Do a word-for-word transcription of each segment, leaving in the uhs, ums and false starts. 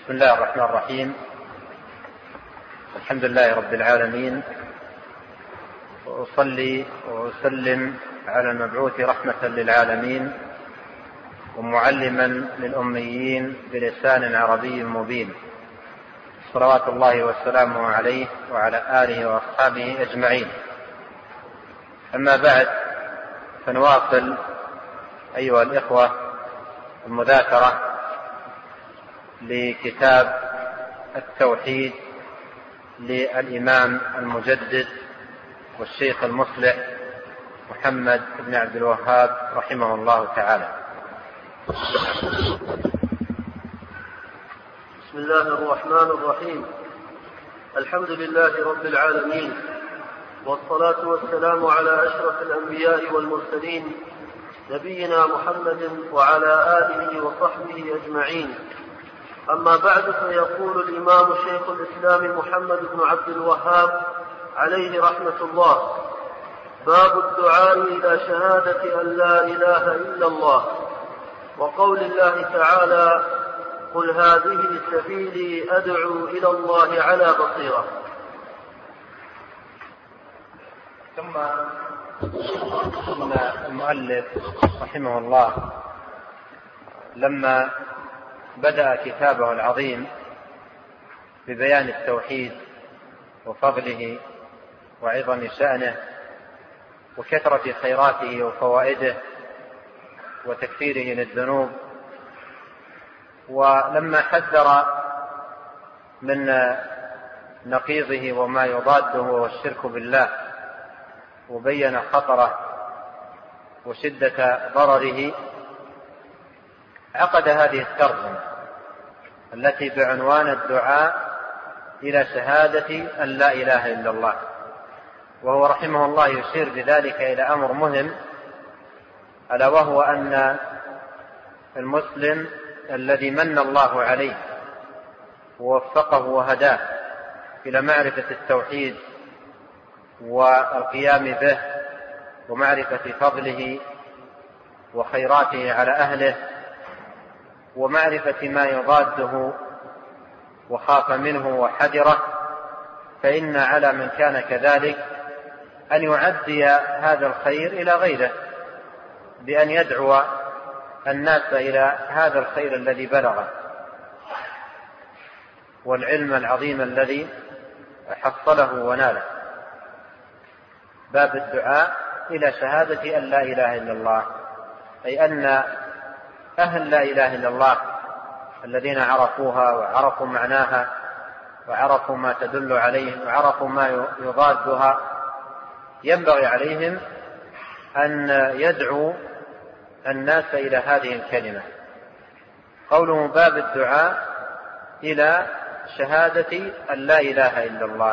بسم الله الرحمن الرحيم. الحمد لله رب العالمين، وأصلي وأسلم على المبعوث رحمة للعالمين ومعلما للأميين بلسان عربي مبين، صلوات الله وسلامه عليه وعلى آله وأصحابه أجمعين. أما بعد، فنواصل أيها الإخوة المذاكرة لكتاب التوحيد للإمام المجدد والشيخ المصلح محمد بن عبد الوهاب رحمه الله تعالى. بسم الله الرحمن الرحيم. الحمد لله رب العالمين، والصلاة والسلام على أشرف الأنبياء والمرسلين، نبينا محمد وعلى آله وصحبه أجمعين. أما بعد، فيقول الإمام شيخ الإسلام محمد بن عبد الوهاب عليه رحمة الله: باب الدعاء إلى شهادة أن لا إله إلا الله، وقول الله تعالى: قل هذه سبيلي أدعو إلى الله على بصيرة. ثم إن المؤلف رحمه الله لما بدأ كتابه العظيم ببيان التوحيد وفضله وعظم شأنه وكثرة خيراته وفوائده وتكفيره للذنوب، ولما حذر من نقيضه وما يضاده والشرك بالله وبين خطره وشدة ضرره، عقد هذه الترجمة التي بعنوان الدعاء إلى شهادة أن لا إله إلا الله. وهو رحمه الله يشير بذلك إلى أمر مهم، ألا وهو أن المسلم الذي من الله عليه ووفقه وهداه إلى معرفة التوحيد والقيام به ومعرفة فضله وخيراته على أهله ومعرفة ما يضاده وخاف منه وحذره، فإن على من كان كذلك أن يعدي هذا الخير إلى غيره بأن يدعو الناس إلى هذا الخير الذي بلغه والعلم العظيم الذي حصله وناله. باب الدعاء إلى شهادة أن لا إله إلا الله، أي أن أهل لا إله إلا الله الذين عرفوها وعرفوا معناها وعرفوا ما تدل عليه وعرفوا ما يضادها ينبغي عليهم أن يدعوا الناس إلى هذه الكلمة. قوله باب الدعاء إلى شهادة أن لا إله إلا الله،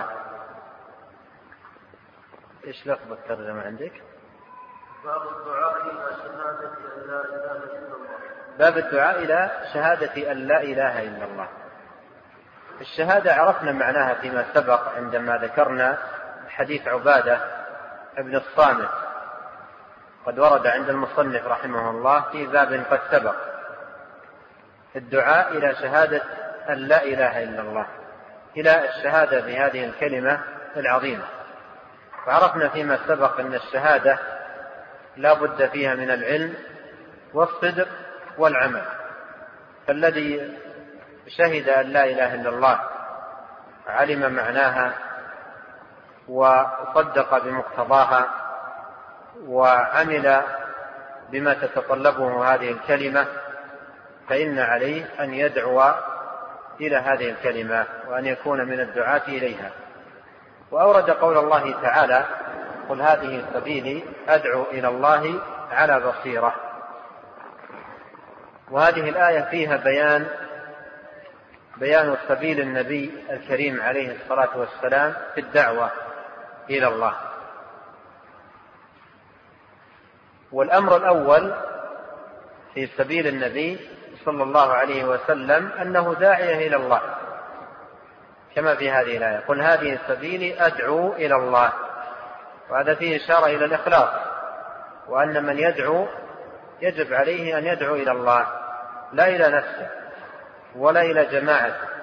إيش لفظ الترجمة عندك؟ باب الدعاء إلى شهادة أن لا إله إلا الله. باب الدعاء إلى شهادة أن لا إله إلا الله. الشهادة عرفنا معناها فيما سبق عندما ذكرنا حديث عبادة ابن الصامت، قد ورد عند المصنف رحمه الله في باب قد سبق، الدعاء إلى شهادة أن لا إله إلا الله، إلى الشهادة بهذه الكلمة العظيمة. وعرفنا فيما سبق أن الشهادة لا بد فيها من العلم والصدق والعمل، فالذي شهد أن لا إله إلا الله علم معناها وصدق بمقتضاها وعمل بما تتطلبه هذه الكلمة، فإن عليه أن يدعو إلى هذه الكلمة وأن يكون من الدعاة إليها. وأورد قول الله تعالى: قل هذه سبيلي أدعو إلى الله على بصيرة. وهذه الآية فيها بيان بيان سبيل النبي الكريم عليه الصلاة والسلام في الدعوة إلى الله. والأمر الأول في سبيل النبي صلى الله عليه وسلم أنه داعية إلى الله، كما في هذه الآية: قل هذه سبيلي أدعو إلى الله. وهذا فيه إشارة إلى الإخلاص، وأن من يدعو يجب عليه أن يدعو إلى الله، لا إلى نفسه ولا إلى جماعته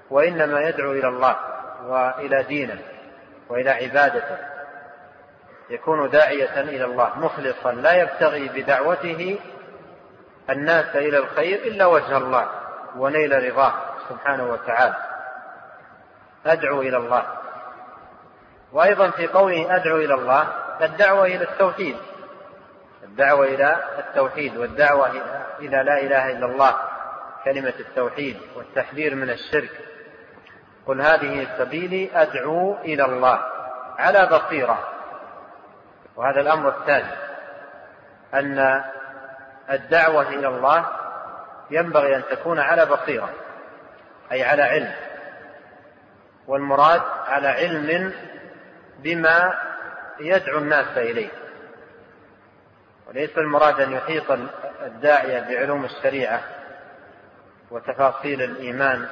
وإنما يدعو إلى الله وإلى دينه وإلى عبادته، يكون داعية إلى الله مخلصا لا يبتغي بدعوته الناس إلى الخير إلا وجه الله ونيل رضاه سبحانه وتعالى. أدعو إلى الله. وأيضا في قوله أدعو إلى الله الدعوة إلى التوحيد، الدعوة إلى التوحيد والدعوة إلى لا إله إلا الله، كلمة التوحيد والتحذير من الشرك. قل هذه سبيلي أدعو إلى الله على بصيرة. وهذا الأمر الثاني، أن الدعوة إلى الله ينبغي أن تكون على بصيرة، أي على علم، والمراد على علم بما يدعو الناس إليه، وليس المراد أن يحيط الداعية بعلوم الشريعة وتفاصيل الإيمان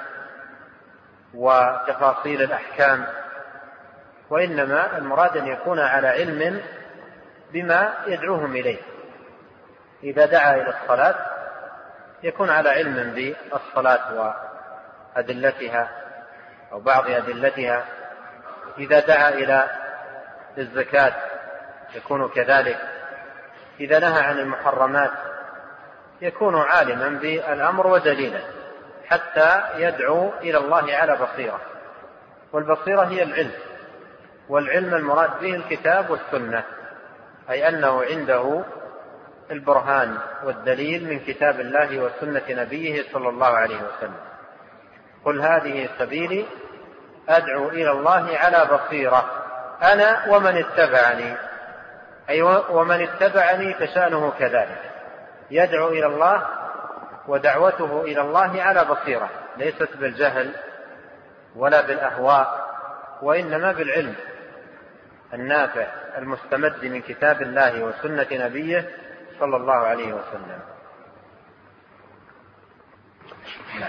وتفاصيل الأحكام، وإنما المراد أن يكون على علم بما يدعوهم إليه. إذا دعا إلى الصلاة يكون على علم بالصلاة وأدلتها أو بعض أدلتها. إذا دعا إلى الزكاة يكون كذلك. إذا نهى عن المحرمات يكون عالما بالأمر ودليله، حتى يدعو إلى الله على بصيرة. والبصيرة هي العلم، والعلم المراد به الكتاب والسنة، أي أنه عنده البرهان والدليل من كتاب الله وسنة نبيه صلى الله عليه وسلم. قل هذه سبيلي أدعو إلى الله على بصيرة أنا ومن اتبعني، أي ومن اتبعني فشأنه كذلك، يدعو إلى الله ودعوته إلى الله على بصيرة، ليست بالجهل ولا بالأهواء، وإنما بالعلم النافع المستمد من كتاب الله وسنة نبيه صلى الله عليه وسلم. نعم.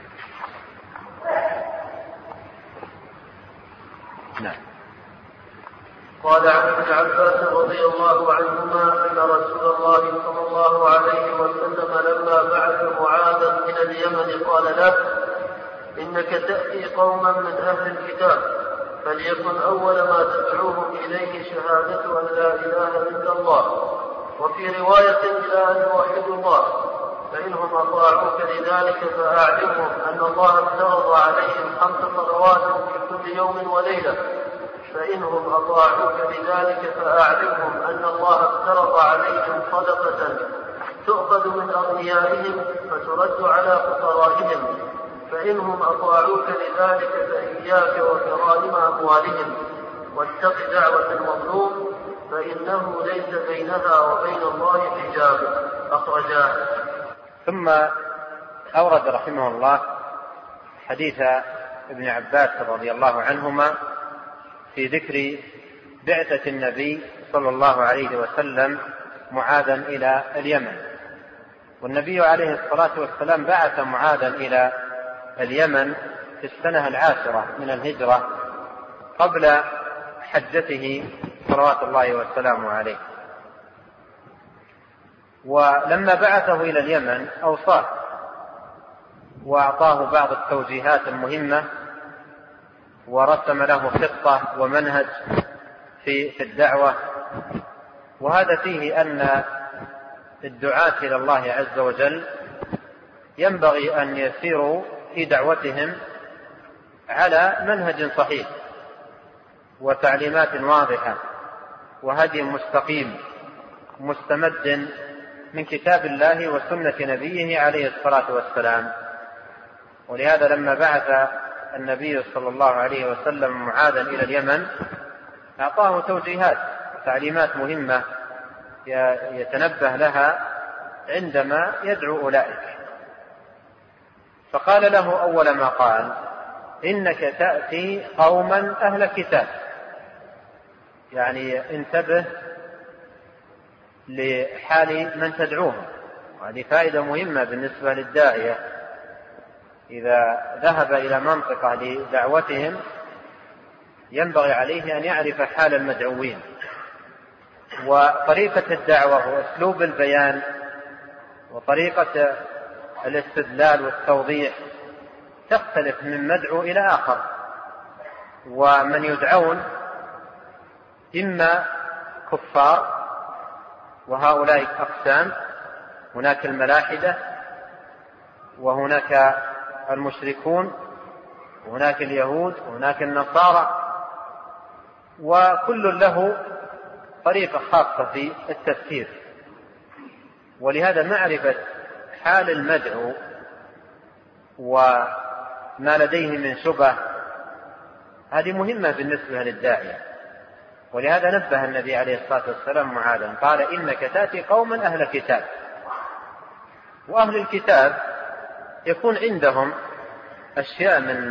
نعم. قال عن ابن عباس رضي الله عنهما أن رسول الله صلى الله عليه وسلم لما بعث معاذا من اليمن قال له: إنك تأتي قوما من أهل الكتاب، فليكن أول ما تدعوهم إليه شهادة أن لا إله إلا الله، وفي رواية إلى أن يوحدوا الله، فإنهم أطاعوك لذلك فأعلمهم أن الله افترض عليهم خمس صلوات في كل يوم وليلة، فإنهم أطاعوك لذلك فأعلمهم أن الله افترض عليهم صدقة تؤخذ من أغنيائهم فترد على فقرائهم، فإنهم أطاعوك لذلك فإياك وكرائم أموالهم، واتق دعوة المظلوم فإنه ليس بينها وبين الله حجاب. أخرجاه. ثم أورد رحمه الله حديث ابن عباس رضي الله عنهما في ذكر بعثة النبي صلى الله عليه وسلم معاذا إلى اليمن. والنبي عليه الصلاة والسلام بعث معاذا إلى اليمن في السنة العاشرة من الهجرة قبل حجته صلوات الله والسلام عليه. ولما بعثه إلى اليمن أوصاه وأعطاه بعض التوجيهات المهمة، ورسم له خطة ومنهج في الدعوة. وهذا فيه أن الدعاة إلى الله عز وجل ينبغي أن يسيروا في دعوتهم على منهج صحيح وتعليمات واضحة وهدي مستقيم مستمد من كتاب الله وسنة نبيه عليه الصلاة والسلام. ولهذا لما بعث النبي صلى الله عليه وسلم معاذا إلى اليمن أعطاه توجيهات وتعليمات مهمة يتنبه لها عندما يدعو أولئك. فقال له أول ما قال: إنك تأتي قوما أهل كتاب، يعني انتبه لحال من تدعوهم. وهذه فائدة مهمة بالنسبة للداعية إذا ذهب إلى منطقة لدعوتهم ينبغي عليه أن يعرف حال المدعوين وطريقة الدعوة وأسلوب البيان وطريقة الاستدلال والتوضيح تختلف من مدعو إلى آخر. ومن يدعون إما كفار، وهؤلاء أقسام، هناك الملاحدة وهناك المشركون وهناك اليهود وهناك النصارى، وكل له طريقة خاصة في التفسير. ولهذا معرفة حال المدعو وما لديه من شبه هذه مهمة بالنسبة للداعية. ولهذا نبه النبي عليه الصلاة والسلام معاذا قال إنك تأتي قوما أهل كتاب. وأهل الكتاب يكون عندهم أشياء من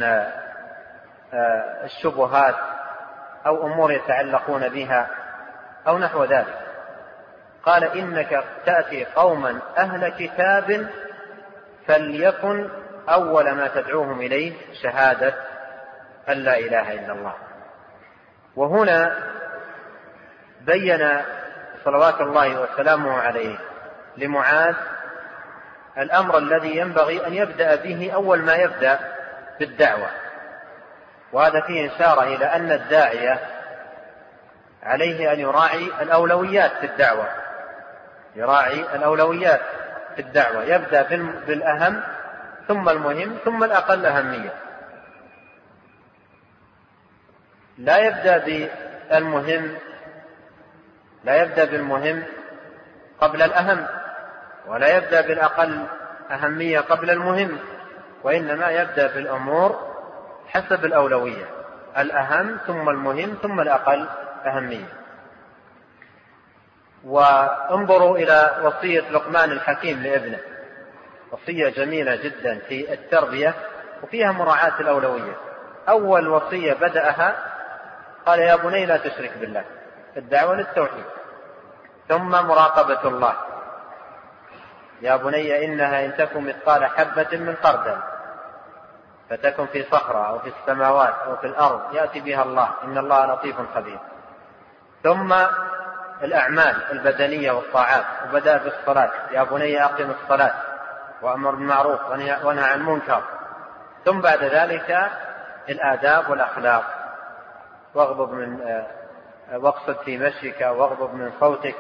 الشبهات أو أمور يتعلقون بها أو نحو ذلك. قال إنك تأتي قوما أهل كتاب فليكن أول ما تدعوهم إليه شهادة أن لا إله إلا الله. وهنا بين صلوات الله وسلامه عليه لمعاذ الأمر الذي ينبغي أن يبدأ به أول ما يبدأ بالدعوة. وهذا فيه إشارة إلى أن الداعية عليه أن يراعي الأولويات في الدعوة، يراعي الأولويات في الدعوة، يبدأ بالأهم ثم المهم ثم الأقل أهمية. لا يبدأ بالمهم لا يبدأ بالمهم قبل الأهم، ولا يبدأ بالأقل أهمية قبل المهم، وإنما يبدأ بالأمور حسب الأولوية، الأهم ثم المهم ثم الأقل أهمية. وانظروا إلى وصية لقمان الحكيم لابنه، وصية جميلة جدا في التربية وفيها مراعاة الأولوية. أول وصية بدأها قال يا بني لا تشرك بالله، الدعوة للتوحيد. ثم مراقبة الله، يا بني إنها إن تكن مثقال حبة من خردل فتكن في صخرة أو في السماوات أو في الأرض يأتي بها الله إن الله لطيف خبير. ثم الأعمال البدنية والطاعات، وبدأ بالصلاة، يا بني أقم الصلاة وأمر بالمعروف وانهى عن المنكر. ثم بعد ذلك الآداب والأخلاق، واغضب من واقصد في مشيك واغضب من صوتك.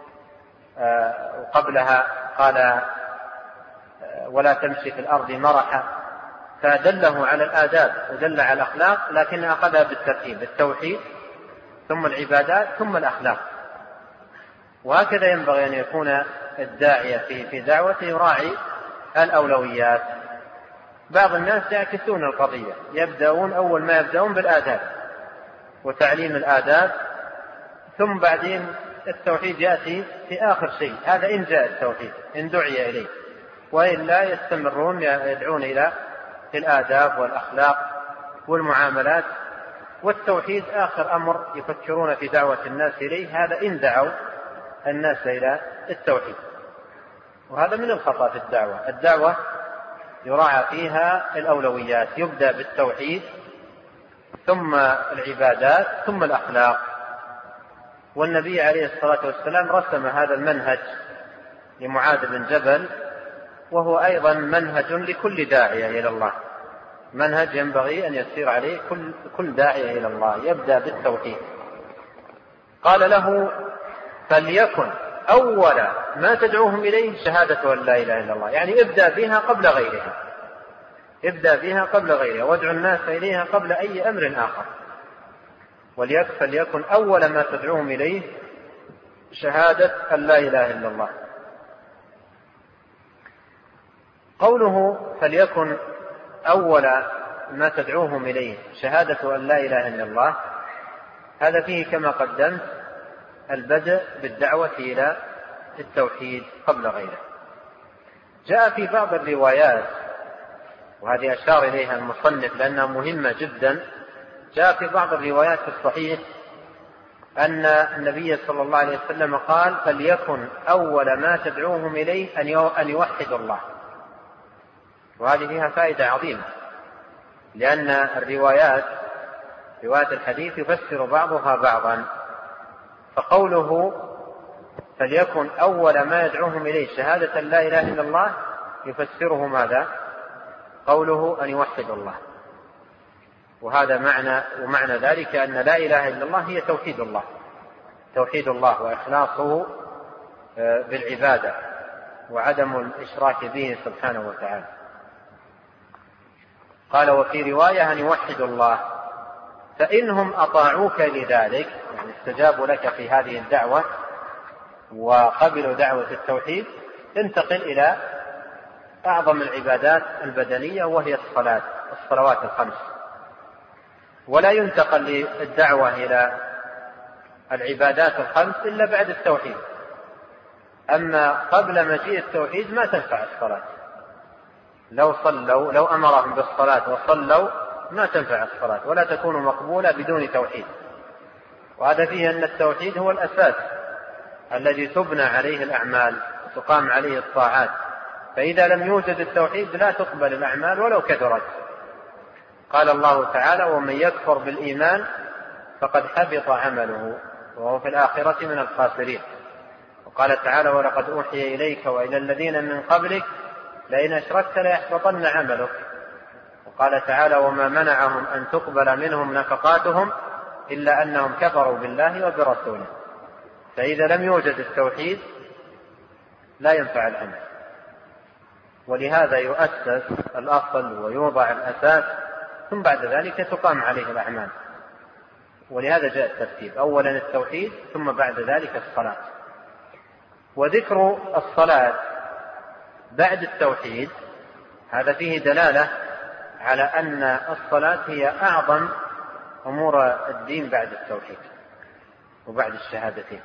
وقبلها قال ولا تمشي في الأرض مرحا. فدله على الآداب ودل على الأخلاق، لكن أخذها بالترتيب، التوحيد ثم العبادات ثم الأخلاق. وهكذا ينبغي أن يكون الداعية في في دعوته يراعي الأولويات. بعض الناس يعكسون القضية، يبدأون أول ما يبدأون بالآداب وتعليم الآداب، ثم بعدين التوحيد يأتي في آخر شيء. هذا إن جاء التوحيد إن دعي إليه، وإلا يستمرون يدعون إلى الآداب والأخلاق والمعاملات، والتوحيد آخر أمر يفكرون في دعوة الناس إليه. هذا إن دعوا الناس إلى التوحيد. وهذا من الخطأ في الدعوة. الدعوة يراعى فيها الأولويات، يبدأ بالتوحيد ثم العبادات ثم الأخلاق. والنبي عليه الصلاة والسلام رسم هذا المنهج لمعاذ بن جبل، وهو أيضا منهج لكل داعية إلى الله، منهج ينبغي أن يسير عليه كل, كل داعية إلى الله، يبدأ بالتوحيد. قال له فليكن أول ما تدعوهم إليه شهادة أن لا إله إلا الله، يعني ابدأ بها قبل غيرها، ابدأ بها قبل غيرها، وادعو الناس إليها قبل أي أمر آخر. فليكن أول ما تدعوهم إليه شهادة أن لا إله إلا الله. قوله فليكن أول ما تدعوهم إليه شهادة أن لا إله إلا الله، هذا فيه كما قدمت البدء بالدعوة إلى التوحيد قبل غيره. جاء في بعض الروايات، وهذه أشار إليها المصنف لأنها مهمة جدا، جاء في بعض الروايات في الصحيح أن النبي صلى الله عليه وسلم قال فليكن أول ما تدعوهم إليه أن يوحدوا الله. وهذه فيها فائدة عظيمة، لأن الروايات روايات الحديث يفسر بعضها بعضا. فقوله فليكن أول ما يدعوهم إليه شهادة لا إله إلا الله يفسره ماذا؟ قوله أن يوحدوا الله. وهذا معنى ومعنى ذلك أن لا إله إلا الله هي توحيد الله، توحيد الله وإخلاصه بالعبادة وعدم الإشراك به سبحانه وتعالى. قال وفي رواية أن يوحدوا الله، فإنهم أطاعوك لذلك، يعني استجابوا لك في هذه الدعوة وقبلوا دعوة التوحيد، انتقل إلى أعظم العبادات البدنية وهي الصلاة، الصلوات الخمس. ولا ينتقل للدعوة إلى العبادات الخمس إلا بعد التوحيد. أما قبل مجيء التوحيد ما تنفع الصلاة، لو صلوا لو أمرهم بالصلاة وصلوا ما تنفع الصلاة ولا تكون مقبولة بدون توحيد. وهذا فيه أن التوحيد هو الأساس الذي تبنى عليه الأعمال وتقام عليه الطاعات، فإذا لم يوجد التوحيد لا تقبل الأعمال ولو كثرت. قال الله تعالى ومن يكفر بالإيمان فقد حبط عمله وهو في الآخرة من الخاسرين. وقال تعالى ولقد أوحي إليك وإلى الذين من قبلك لئن أشركت ليحبطن عملك. وقال تعالى وما منعهم أن تقبل منهم نفقاتهم إلا أنهم كفروا بالله وبرسوله. فإذا لم يوجد التوحيد لا ينفع العمل، ولهذا يؤسس الأصل ويوضع الأساس ثم بعد ذلك تقام عليه الأعمال. ولهذا جاء الترتيب، أولا التوحيد ثم بعد ذلك الصلاة. وذكر الصلاة بعد التوحيد هذا فيه دلالة على أن الصلاة هي أعظم أمور الدين بعد التوحيد وبعد الشهادتين.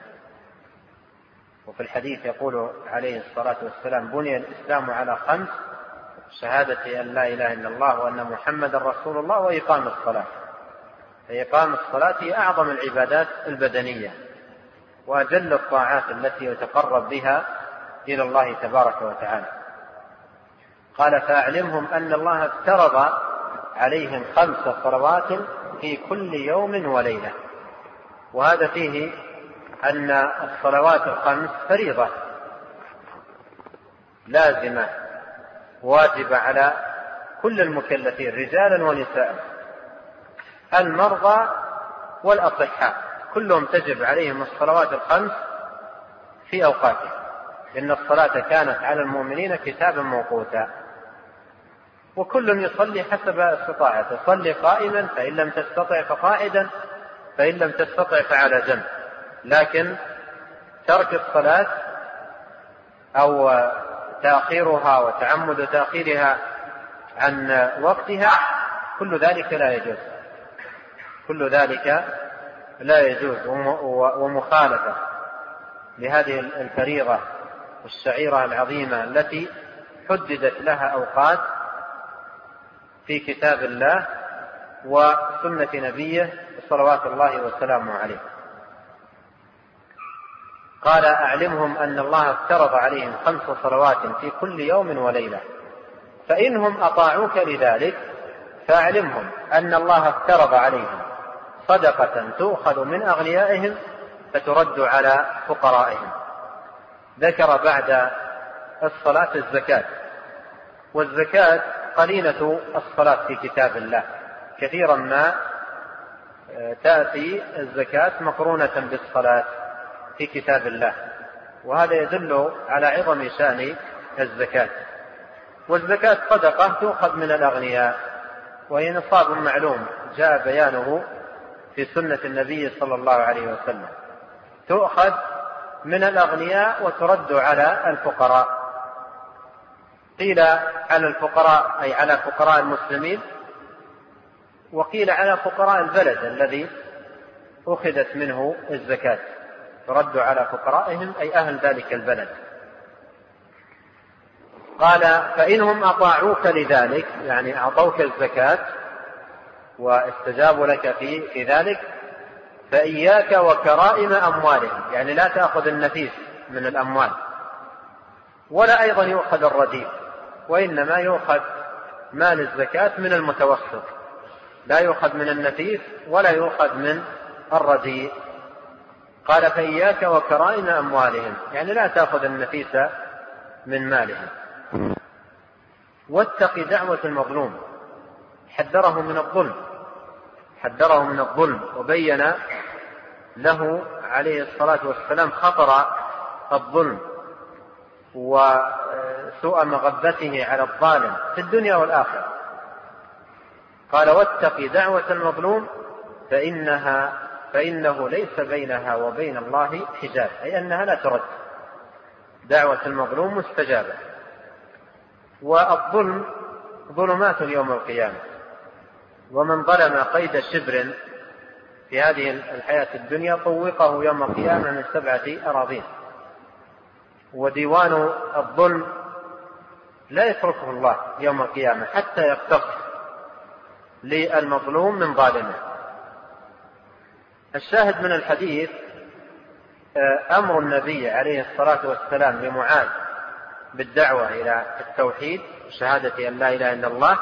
وفي الحديث يقول عليه الصلاة والسلام بني الإسلام على خمس: شهادة أن لا إله إلا الله وأن محمد رسول الله وإقام الصلاة. فإقام الصلاة هي أعظم العبادات البدنية وأجل الطاعات التي يتقرب بها إلى الله تبارك وتعالى. قال فأعلمهم أن الله افترض عليهم خمس صلوات في كل يوم وليلة. وهذا فيه أن الصلوات الخمس فريضة لازمة واجبة على كل المكلفين رجالا ونساء، المرضى والأصحاء كلهم تجب عليهم الصلوات الخمس في أوقاتها، إن الصلاة كانت على المؤمنين كتابا موقوتا. وكل يصلي حسب استطاعته، صلي قائما فإن لم تستطع فقاعدا فإن لم تستطع فعلى جنب. لكن ترك الصلاة أو تأخيرها وتعمد تأخيرها عن وقتها كل ذلك لا يجوز، كل ذلك لا يجوز ومخالفة لهذه الفريضة والشعيرة العظيمة التي حددت لها أوقات في كتاب الله وسنة نبيه صلوات الله وسلامه عليه. قال أعلمهم أن الله افترض عليهم خمس صلوات في كل يوم وليلة، فإنهم أطاعوك لذلك فأعلمهم أن الله افترض عليهم صدقة تؤخذ من أغنيائهم فترد على فقرائهم. ذكر بعد الصلاة الزكاة، والزكاة قرينة الصلاة في كتاب الله، كثيرا ما تأتي الزكاة مقرونة بالصلاة في كتاب الله، وهذا يدل على عظم شأن الزكاة. والزكاة صدقة تؤخذ من الأغنياء، وهي نصاب معلوم جاء بيانه في سنة النبي صلى الله عليه وسلم، تؤخذ من الأغنياء وترد على الفقراء. قيل على الفقراء أي على فقراء المسلمين، وقيل على فقراء البلد الذي أخذت منه الزكاة، ترد على فقرائهم أي أهل ذلك البلد. قال فإنهم أطاعوك لذلك، يعني أعطوك الزكاة واستجابوا لك في ذلك، فإياك وكرائم أموالهم، يعني لا تأخذ النفيس من الأموال، ولا أيضا يؤخذ الرديء، وإنما يؤخذ مال الزكاة من المتوسط، لا يؤخذ من النفيس ولا يؤخذ من الرديء. قال فإياك وكرائم أموالهم، يعني لا تأخذ النفيس من مالهم. واتق دعوة المظلوم، حذره من الظلم، حذره من الظلم وبين له عليه الصلاة والسلام خطر الظلم وسوء مغبته على الظالم في الدنيا والآخرة. قال واتق دعوة المظلوم فإنها فإنه ليس بينها وبين الله حجاب، أي أنها لا ترد، دعوة المظلوم مستجابة. والظلم ظلمات يوم القيامة، ومن ظلم قيد شبر في هذه الحياة الدنيا طوقه يوم القيامة من سبعة أراضين. وديوان الظلم لا يتركه الله يوم القيامة حتى يقتص للمظلوم من ظالمه. الشاهد من الحديث أمر النبي عليه الصلاة والسلام لمعاذ بالدعوة إلى التوحيد شهادة أن لا إله إلا الله،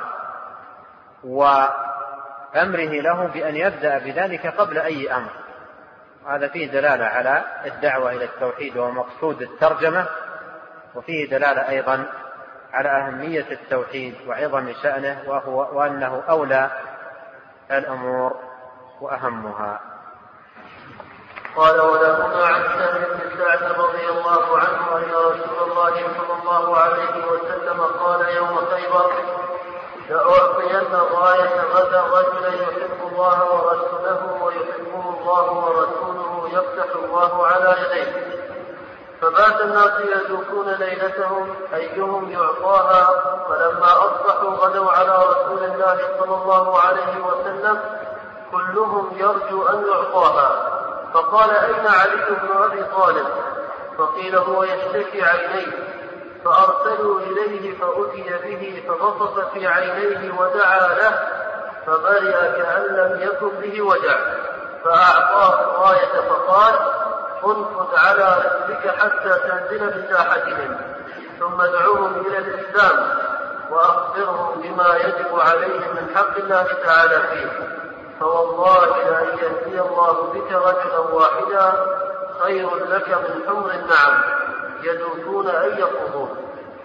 وأمره له بأن يبدأ بذلك قبل أي أمر. هذا فيه دلالة على الدعوة إلى التوحيد ومقصود الترجمة، وفيه دلالة أيضا على أهمية التوحيد وعظم شأنه وهو وأنه أولى الأمور وأهمها. قال ولهما عن سهل بن سعد رضي الله عنه أن رسول الله صلى الله عليه وسلم قال يوم خيبر لأعطين الراية غدا رجلا يحب الله ورسوله ويحبه الله ورسوله يفتح الله على يديه. فبات الناس يذوقون ليلتهم أيهم يعطاها، فلما أصبحوا غدوا على رسول الله صلى الله عليه وسلم كلهم يرجو أن يعطاها. فقال أين علي بن أبي طالب؟ فقيل هو يشتكي عينيه، فأرسلوا إليه فأتي به فبصق في عينيه ودعا له فبرئ كأن لم يكن به وجع، فأعطاه الراية فقال انفذ على رسلك حتى تنزل بساحتهم، ثم ادعوهم إلى الإسلام وأخبرهم بما يجب عليهم من حق الله تعالى فيه، فوالله لأن يهدي الله بك رجلا واحدا خير لك من حمر النعم يذوقون أن يقضون.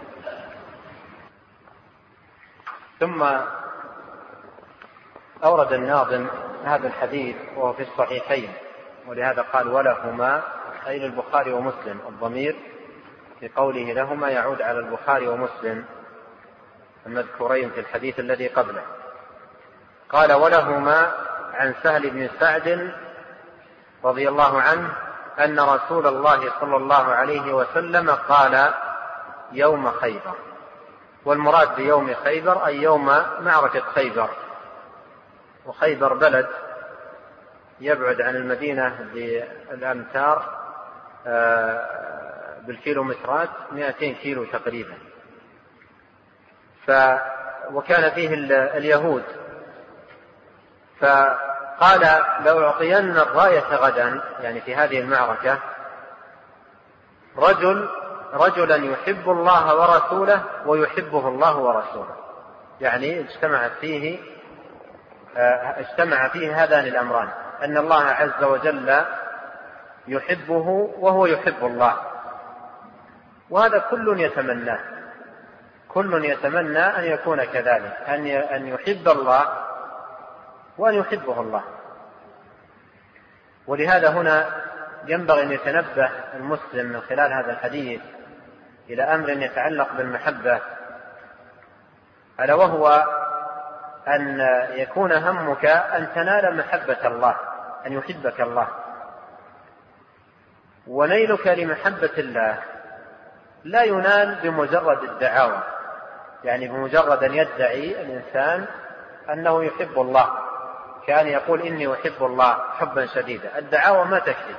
ثم أورد الناظم هذا الحديث وهو في الصحيحين، ولهذا قال ولهما أي البخاري ومسلم، الضمير في قوله لهما يعود على البخاري ومسلم المذكورين في الحديث الذي قبله. قال ولهما عن سهل بن سعد رضي الله عنه أن رسول الله صلى الله عليه وسلم قال يوم خيبر، والمراد بيوم خيبر أي يوم معركة خيبر، وخيبر بلد يبعد عن المدينة بالأمتار بالكيلومترات مئتين كيلو تقريبا. ف وكان فيه اليهود، فقال لأعطين الراية غدا، يعني في هذه المعركة رجل رجلا يحب الله ورسوله ويحبه الله ورسوله، يعني اجتمع فيه اجتمع فيه هذان الأمران، أن الله عز وجل يحبه وهو يحب الله، وهذا كل يتمناه، كل يتمنى أن يكون كذلك، أن يحب الله وأن يحبه الله. ولهذا هنا ينبغي أن يتنبه المسلم من خلال هذا الحديث إلى أمر يتعلق بالمحبة، ألا وهو أن يكون همك أن تنال محبة الله، أن يحبك الله. ونيلك لمحبة الله لا ينال بمجرد الدعاوى، يعني بمجرد أن يدعي الإنسان أنه يحب الله، كان يقول إني أحب الله حبا شديدا، الدعاوى ما تكفي،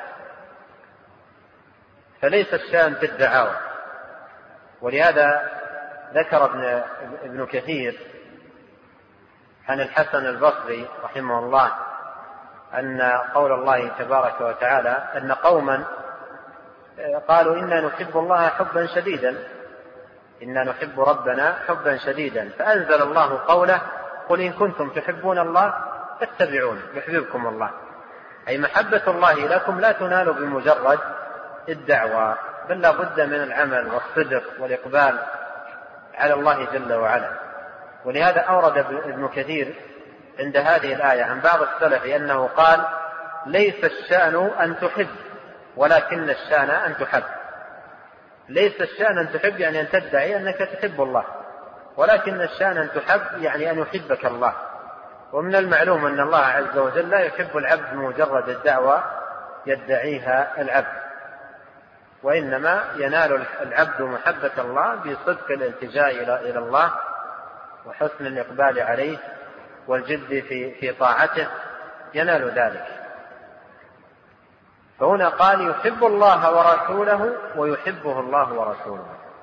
فليس الشأن في الدعاوى. ولهذا ذكر ابن, ابن كثير عن الحسن البصري رحمه الله أن قول الله تبارك وتعالى أن قوما قالوا إنا نحب الله حبا شديدا، إنا نحب ربنا حبا شديدا، فأنزل الله قوله قل إن كنتم تحبون الله فاتبعون يحببكم الله، أي محبة الله لكم لا تنال بمجرد الدعوة، بل لا بد من العمل والصدق والإقبال على الله جل وعلا. ولهذا أورد ابن كثير عند هذه الآية عن بعض السلف أنه قال: ليس الشأن أن تحب ولكن الشأن أن تحب. ليس الشأن أن تحب يعني أن تدعي أنك تحب الله، ولكن الشأن أن تحب يعني أن يحبك الله. ومن المعلوم أن الله عز وجل لا يحب العبد مجرد الدعوة يدعيها العبد، وإنما ينال العبد محبة الله بصدق الالتجاء إلى الله وحسن الإقبال عليه والجد في في طاعته، ينال ذلك. فهنا قال: يحب الله ورسوله ويحبه الله ورسوله.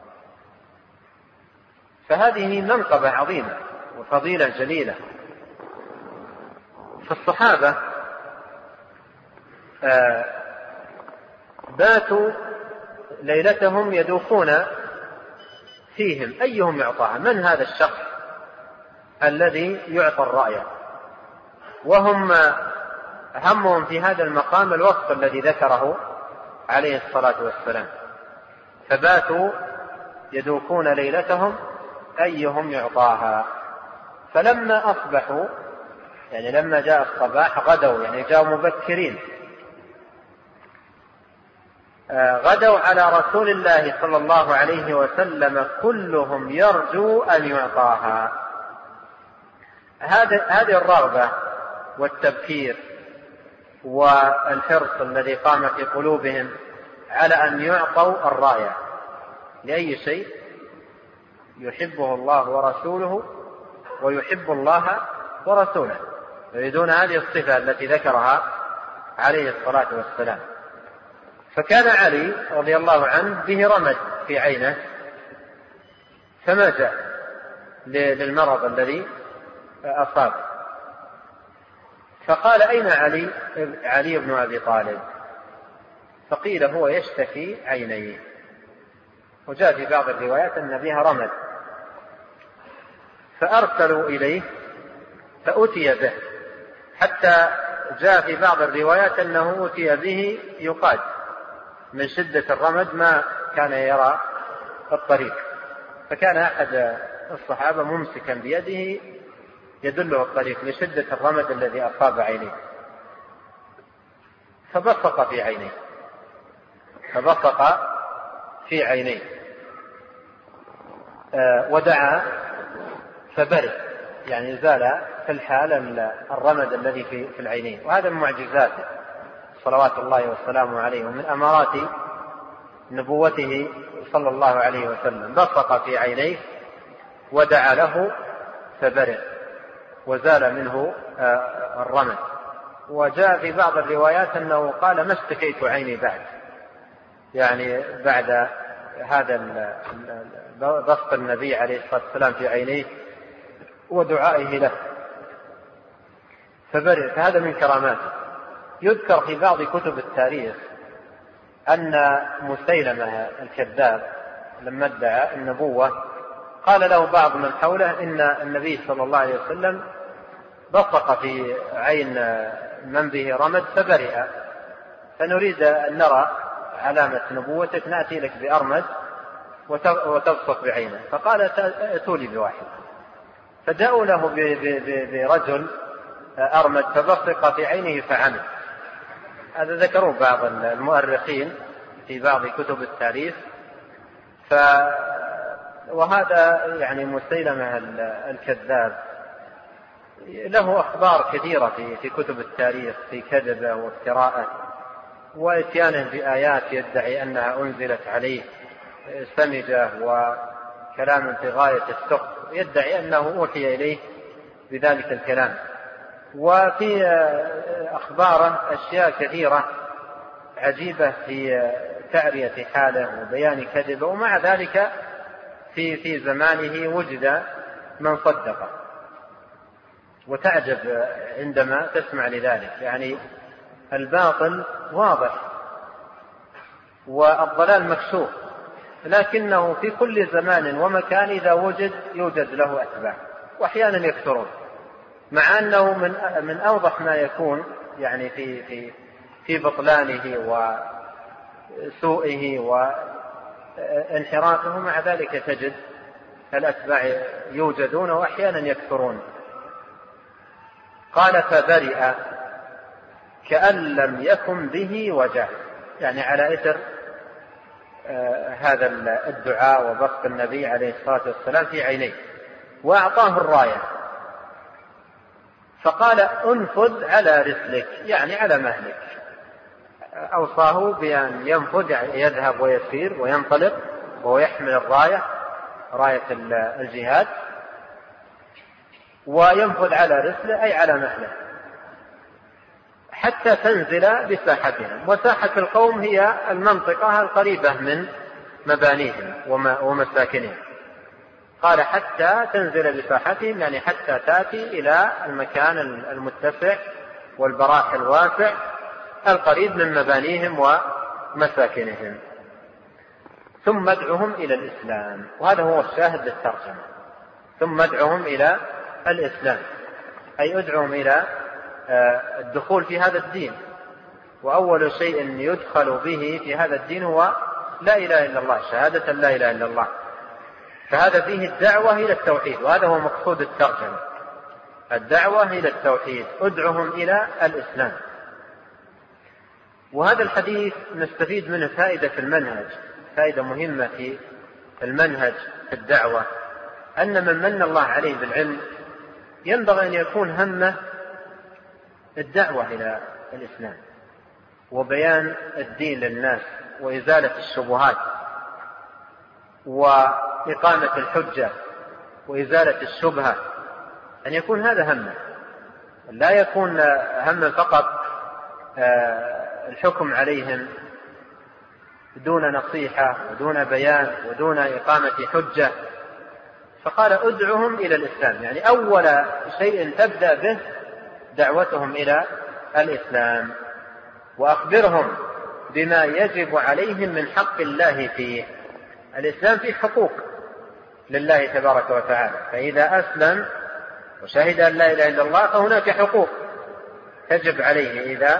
فهذه منقبة عظيمة وفضيلة جليلة. فالصحابة باتوا ليلتهم يدوخون فيهم أيهم يعطاها، من هذا الشخص الذي يعطى الراية، وهم همهم في هذا المقام الوصف الذي ذكره عليه الصلاة والسلام. فباتوا يدوخون ليلتهم أيهم يعطاها. فلما أصبحوا يعني لما جاء الصباح غدوا، يعني جاءوا مبكرين، غدوا على رسول الله صلى الله عليه وسلم كلهم يرجو أن يعطاها. هذه الرغبة والتبكير والحرص الذي قام في قلوبهم على أن يعطوا الراية لأي شيء يحبه الله ورسوله ويحب الله ورسوله، يريدون هذه الصفة التي ذكرها عليه الصلاة والسلام. فكان علي رضي الله عنه به رمد في عينه فمات للمرض الذي أصاب. فقال: أين علي؟ علي بن أبي طالب. فقيل: هو يشتكي عينيه. وجاء في بعض الروايات أن بها رمد، فأرسلوا إليه فأتي به، حتى جاء في بعض الروايات أنه أتي به يقاد من شدة الرمد، ما كان يرى الطريق. فكان أحد الصحابة ممسكا بيده يدله الطريق لشدة الرمد الذي أصاب عينيه، فبصق في عينيه فبصق في عينيه آه ودعا فبرئ، يعني زال في الحال الرمد الذي في العينين. وهذا من معجزاته صلوات الله والسلام عليه، ومن أمارات نبوته صلى الله عليه وسلم. بصق في عينيه ودعا له فبرئ وزال منه الرمد. وجاء في بعض الروايات أنه قال: ما اشتكيت عيني بعد، يعني بعد هذا بسط النبي عليه الصلاة والسلام في عينيه ودعائه له فبرئ. فهذا من كراماته. يذكر في بعض كتب التاريخ أن مسيلمة الكذاب لما ادعى النبوة قال له بعض من حوله إن النبي صلى الله عليه وسلم بصق في عين من به رمد فبرئ، فنريد أن نرى علامة نبوتك، نأتي لك بأرمد وتبصق بعينه. فقال: ائتوا لي بواحد. فجاءوا له برجل أرمد فبصق في عينه فعمي. هذا ذكروا بعض المؤرخين في بعض كتب التاريخ. ف وهذا يعني مسيلمة الكذاب له أخبار كثيرة في في كتب التاريخ في كذبه وافتراءه وإتيانه بآيات يدعي أنها أنزلت عليه سمجة وكلام في غاية السخط، يدعي أنه أوحي إليه بذلك الكلام. وفي أخباره أشياء كثيرة عجيبة في تعرية حاله وبيان كذبه، ومع ذلك في في زمانه وجد من صدقه. وتعجب عندما تسمع لذلك، يعني الباطل واضح والضلال مكشوف، لكنه في كل زمان ومكان إذا وجد يوجد له أتباع، وأحيانا يكثرون، مع أنه من من أوضح ما يكون يعني في في في بطلانه وسوءه وانحرافه، مع ذلك تجد الأتباع يوجدون وأحيانا يكثرون. قال فبرئ كأن لم يكن به وجع، يعني على إثر آه هذا الدعاء وبسط النبي عليه الصلاة والسلام في عينيه، وأعطاه الراية فقال انفذ على رسلك، يعني على مهلك. أوصاه بأن ينفذ، يعني يذهب ويسير وينطلق وهو يحمل الراية، راية الجهاد، وينفذ على رسله أي على مهله حتى تنزل بساحتهم. وساحة القوم هي المنطقة القريبة من مبانيهم ومساكنهم. قال حتى تنزل بساحتهم، يعني حتى تأتي إلى المكان المتسع والبراح الواسع القريب من مبانيهم ومساكنهم، ثم ادعهم إلى الإسلام. وهذا هو الشاهد للترجمة، ثم ادعهم إلى الإسلام، أي ادعهم إلى الدخول في هذا الدين. وأول شيء يدخل به في هذا الدين هو لا إله إلا الله، شهادة لا إله إلا الله. فهذا فيه الدعوة إلى التوحيد، وهذا هو مقصود الترجمة، الدعوة إلى التوحيد، ادعهم إلى الإسلام. وهذا الحديث نستفيد منه فائدة في المنهج، فائدة مهمة في المنهج في الدعوة، أن من من الله عليه بالعلم ينبغي أن يكون همه الدعوة إلى الإسلام وبيان الدين للناس وإزالة الشبهات وإقامة الحجة وإزالة الشبهة، أن يكون هذا همه، لا يكون همه فقط الحكم عليهم دون نصيحة ودون بيان ودون إقامة حجة. فقال ادعهم إلى الإسلام، يعني أول شيء تبدأ به دعوتهم إلى الإسلام، وأخبرهم بما يجب عليهم من حق الله فيه. الإسلام فيه حقوق لله تبارك وتعالى، فإذا أسلم وشهد أن لا إله إلا الله فهناك حقوق تجب عليه، إذا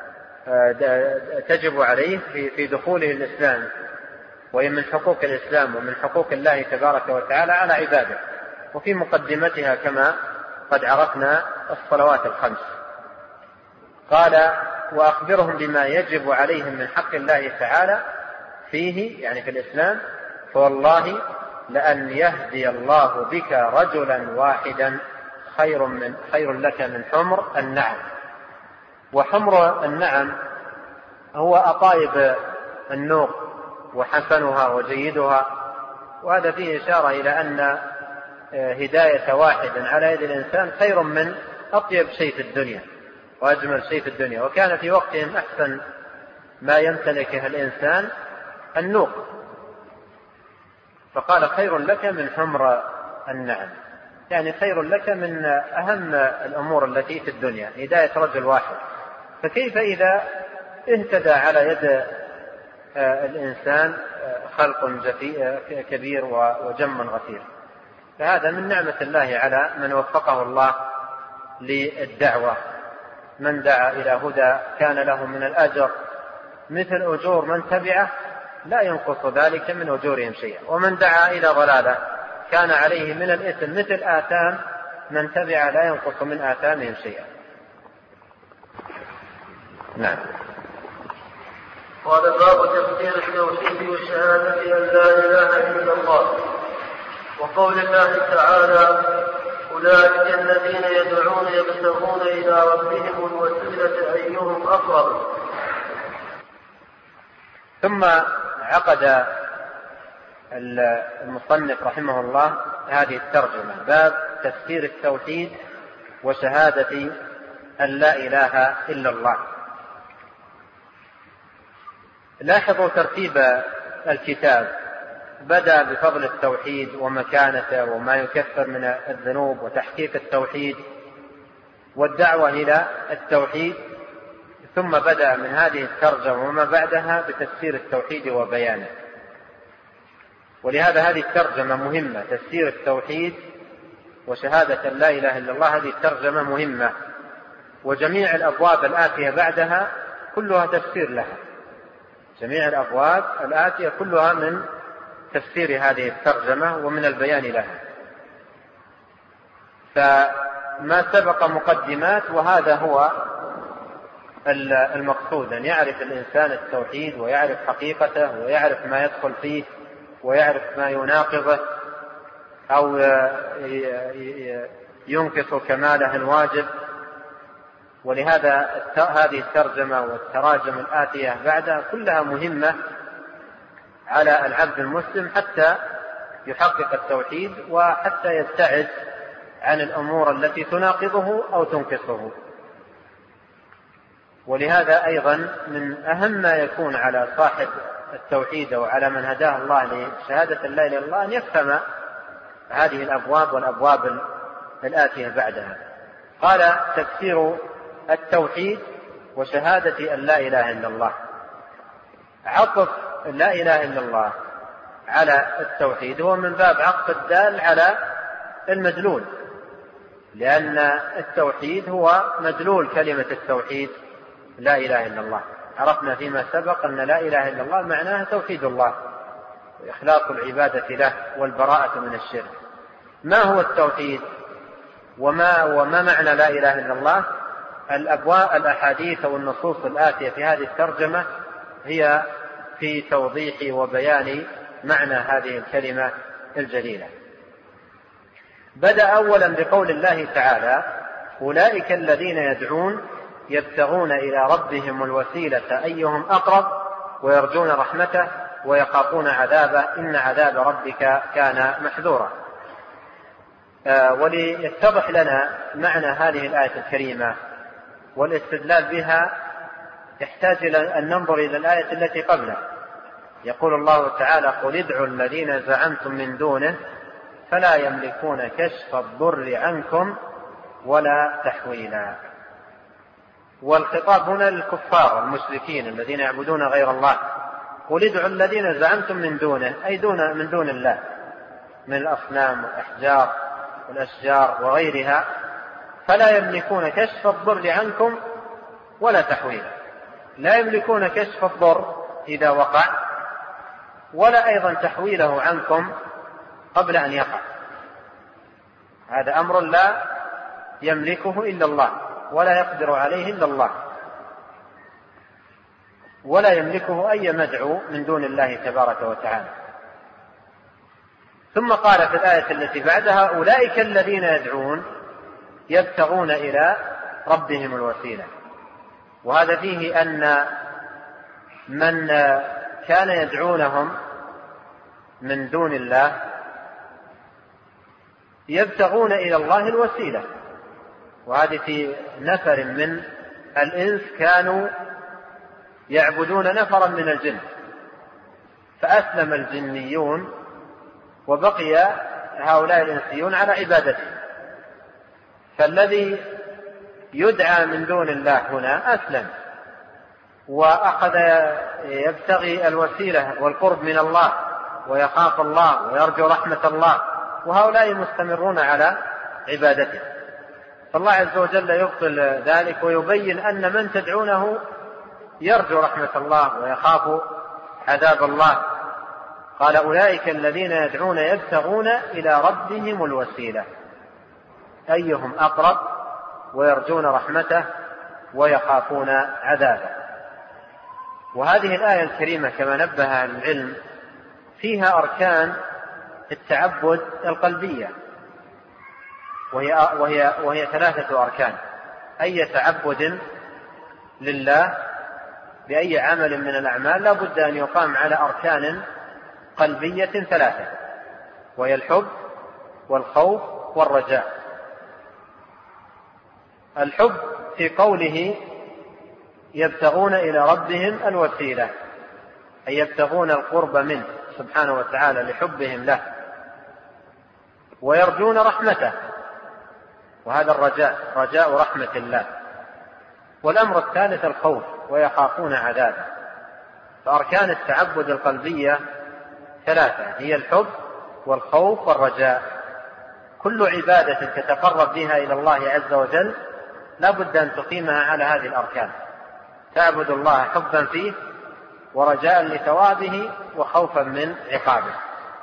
تجب عليه في دخوله الإسلام، وهي من حقوق الإسلام ومن حقوق الله تبارك وتعالى على عباده، وفي مقدمتها كما قد عرفنا الصلوات الخمس. قال وأخبرهم بما يجب عليهم من حق الله تعالى فيه، يعني في الإسلام، فوالله لأن يهدي الله بك رجلا واحدا خير من خير لك من حمر النعم. وحمر النعم هو أطايب النوق وحسنها وجيدها، وهذا فيه إشارة إلى أن هداية واحد على يد الإنسان خير من أطيب شيء في الدنيا وأجمل شيء في الدنيا. وكان في وقتهم أحسن ما يمتلكه الإنسان النوق، فقال خير لك من حمر النعم، يعني خير لك من أهم الأمور التي في الدنيا هداية رجل واحد. فكيف إذا اهتدى على يد الإنسان خلق كبير وجم غفير؟ فهذا من نعمة الله على من وفقه الله للدعوة. من دعا إلى هدى كان له من الأجر مثل أجور من تبعه لا ينقص ذلك من أجورهم شيئا، ومن دعا إلى ضلالة كان عليه من الإثم مثل آثام من تبع لا ينقص من آثامهم شيئا. نعم. قال باب تفسير التوحيد والشهادة أن لا إله إلا الله. وقول الله تعالى أولئك الذين يدعون يبتغون إلى ربهم الوسيلة أيهم أقرب. ثم عقد المصنف رحمه الله هذه الترجمة، باب تفسير التوحيد وشهادة أن لا إله إلا الله. لاحظوا ترتيب الكتاب، بدأ بفضل التوحيد ومكانته وما يكفر من الذنوب وتحقيق التوحيد والدعوة إلى التوحيد، ثم بدأ من هذه الترجمة وما بعدها بتفسير التوحيد وبيانه. ولهذا هذه الترجمة مهمة، تفسير التوحيد وشهادة لا إله إلا الله، هذه الترجمة مهمة، وجميع الأبواب الآتية بعدها كلها تفسير لها، جميع الأبواب الآتية كلها من تفسير هذه الترجمة ومن البيان لها. فما سبق مقدمات، وهذا هو المقصود، أن يعرف الإنسان التوحيد ويعرف حقيقته ويعرف ما يدخل فيه ويعرف ما يناقضه أو ينقص كماله الواجب. ولهذا هذه الترجمة والتراجم الآتية بعدها كلها مهمة على العبد المسلم حتى يحقق التوحيد وحتى يبتعد عن الأمور التي تناقضه أو تنقصه. ولهذا أيضا من أهم ما يكون على صاحب التوحيد وعلى من هداه الله لشهادة لا إله إلا الله أن يفهم هذه الأبواب والأبواب الآتية بعدها. قال: تفسير التوحيد وشهادة أن لا إله إلا الله. عطف لا إله إلا الله على التوحيد هو من باب عطف الدال على المدلول، لأن التوحيد هو مدلول كلمة التوحيد لا إله إلا الله. عرفنا فيما سبق أن لا إله إلا الله معناها توحيد الله وإخلاص العبادة له والبراءة من الشرك. ما هو التوحيد وما, وما معنى لا إله إلا الله؟ الأبواب الأحاديث والنصوص الآتية في هذه الترجمة هي في توضيح وبيان معنى هذه الكلمة الجليلة. بدأ أولا بقول الله تعالى: أولئك الذين يدعون يبتغون إلى ربهم الوسيلة أيهم أقرب ويرجون رحمته ويخافون عذابه إن عذاب ربك كان محذورا. آه وليتضح لنا معنى هذه الآية الكريمة والاستدلال بها يحتاج إلى أن ننظر إلى الآية التي قبلها. يقول الله تعالى: قل ادعوا الذين زعمتم من دونه فلا يملكون كشف الضر عنكم ولا تحويلا. والخطاب هنا للكفار المشركين الذين يعبدون غير الله. قل ادعوا الذين زعمتم من دونه، أي دون من دون الله من الأصنام والأحجار والأشجار وغيرها، فلا يملكون كشف الضر عنكم ولا تحويلا. لا يملكون كشف الضر إذا وقع، ولا أيضا تحويله عنكم قبل أن يقع. هذا أمر لا يملكه إلا الله ولا يقدر عليه إلا الله، ولا يملكه أي مدعو من دون الله تبارك وتعالى. ثم قال في الآية التي بعدها: أولئك الذين يدعون يبتغون إلى ربهم الوسيلة. وهذا فيه أن من كان يدعونهم من دون الله يبتغون إلى الله الوسيلة. وهذه في نفر من الإنس كانوا يعبدون نفرا من الجن، فأسلم الجنيون وبقي هؤلاء الإنسيون على عبادته. فالذي يدعى من دون الله هنا أسلم وأخذ يبتغي الوسيلة والقرب من الله ويخاف الله ويرجو رحمة الله، وهؤلاء مستمرون على عبادته. فالله عز وجل يبطل ذلك ويبين أن من تدعونه يرجو رحمة الله ويخاف عذاب الله. قال: أولئك الذين يدعون يبتغون إلى ربهم الوسيلة أيهم أقرب ويرجون رحمته ويخافون عذابه. وهذه الآية الكريمة كما نبه أهل العلم فيها أركان التعبد القلبية، وهي, وهي, وهي ثلاثة أركان. أي تعبد لله بأي عمل من الأعمال لا بد أن يقام على أركان قلبية ثلاثة، وهي الحب والخوف والرجاء. الحب في قوله يبتغون إلى ربهم الوسيلة، أي يبتغون القرب منه سبحانه وتعالى لحبهم له، ويرجون رحمته، وهذا الرجاء رجاء رحمة الله. والأمر الثالث الخوف، ويخافون عذابه. فأركان التعبد القلبية ثلاثة، هي الحب والخوف والرجاء. كل عبادة تتقرب بها إلى الله عز وجل لا بد أن تقيمها على هذه الأركان، تعبد الله حبا فيه ورجاء لثوابه وخوفا من عقابه.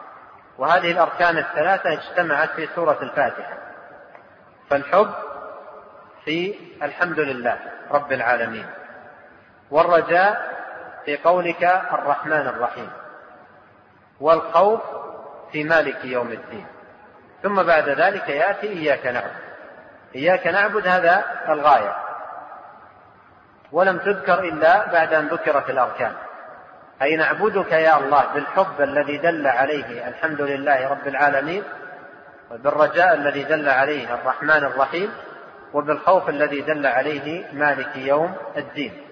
وهذه الأركان الثلاثة اجتمعت في سورة الفاتحة. فالحب في الحمد لله رب العالمين، والرجاء في قولك الرحمن الرحيم، والخوف في مالك يوم الدين. ثم بعد ذلك يأتي إياك نعبد. إياك نعبد هذا الغاية، ولم تذكر إلا بعد أن ذكرت الأركان، أي نعبدك يا الله بالحب الذي دل عليه الحمد لله رب العالمين، وبالرجاء الذي دل عليه الرحمن الرحيم، وبالخوف الذي دل عليه مالك يوم الدين.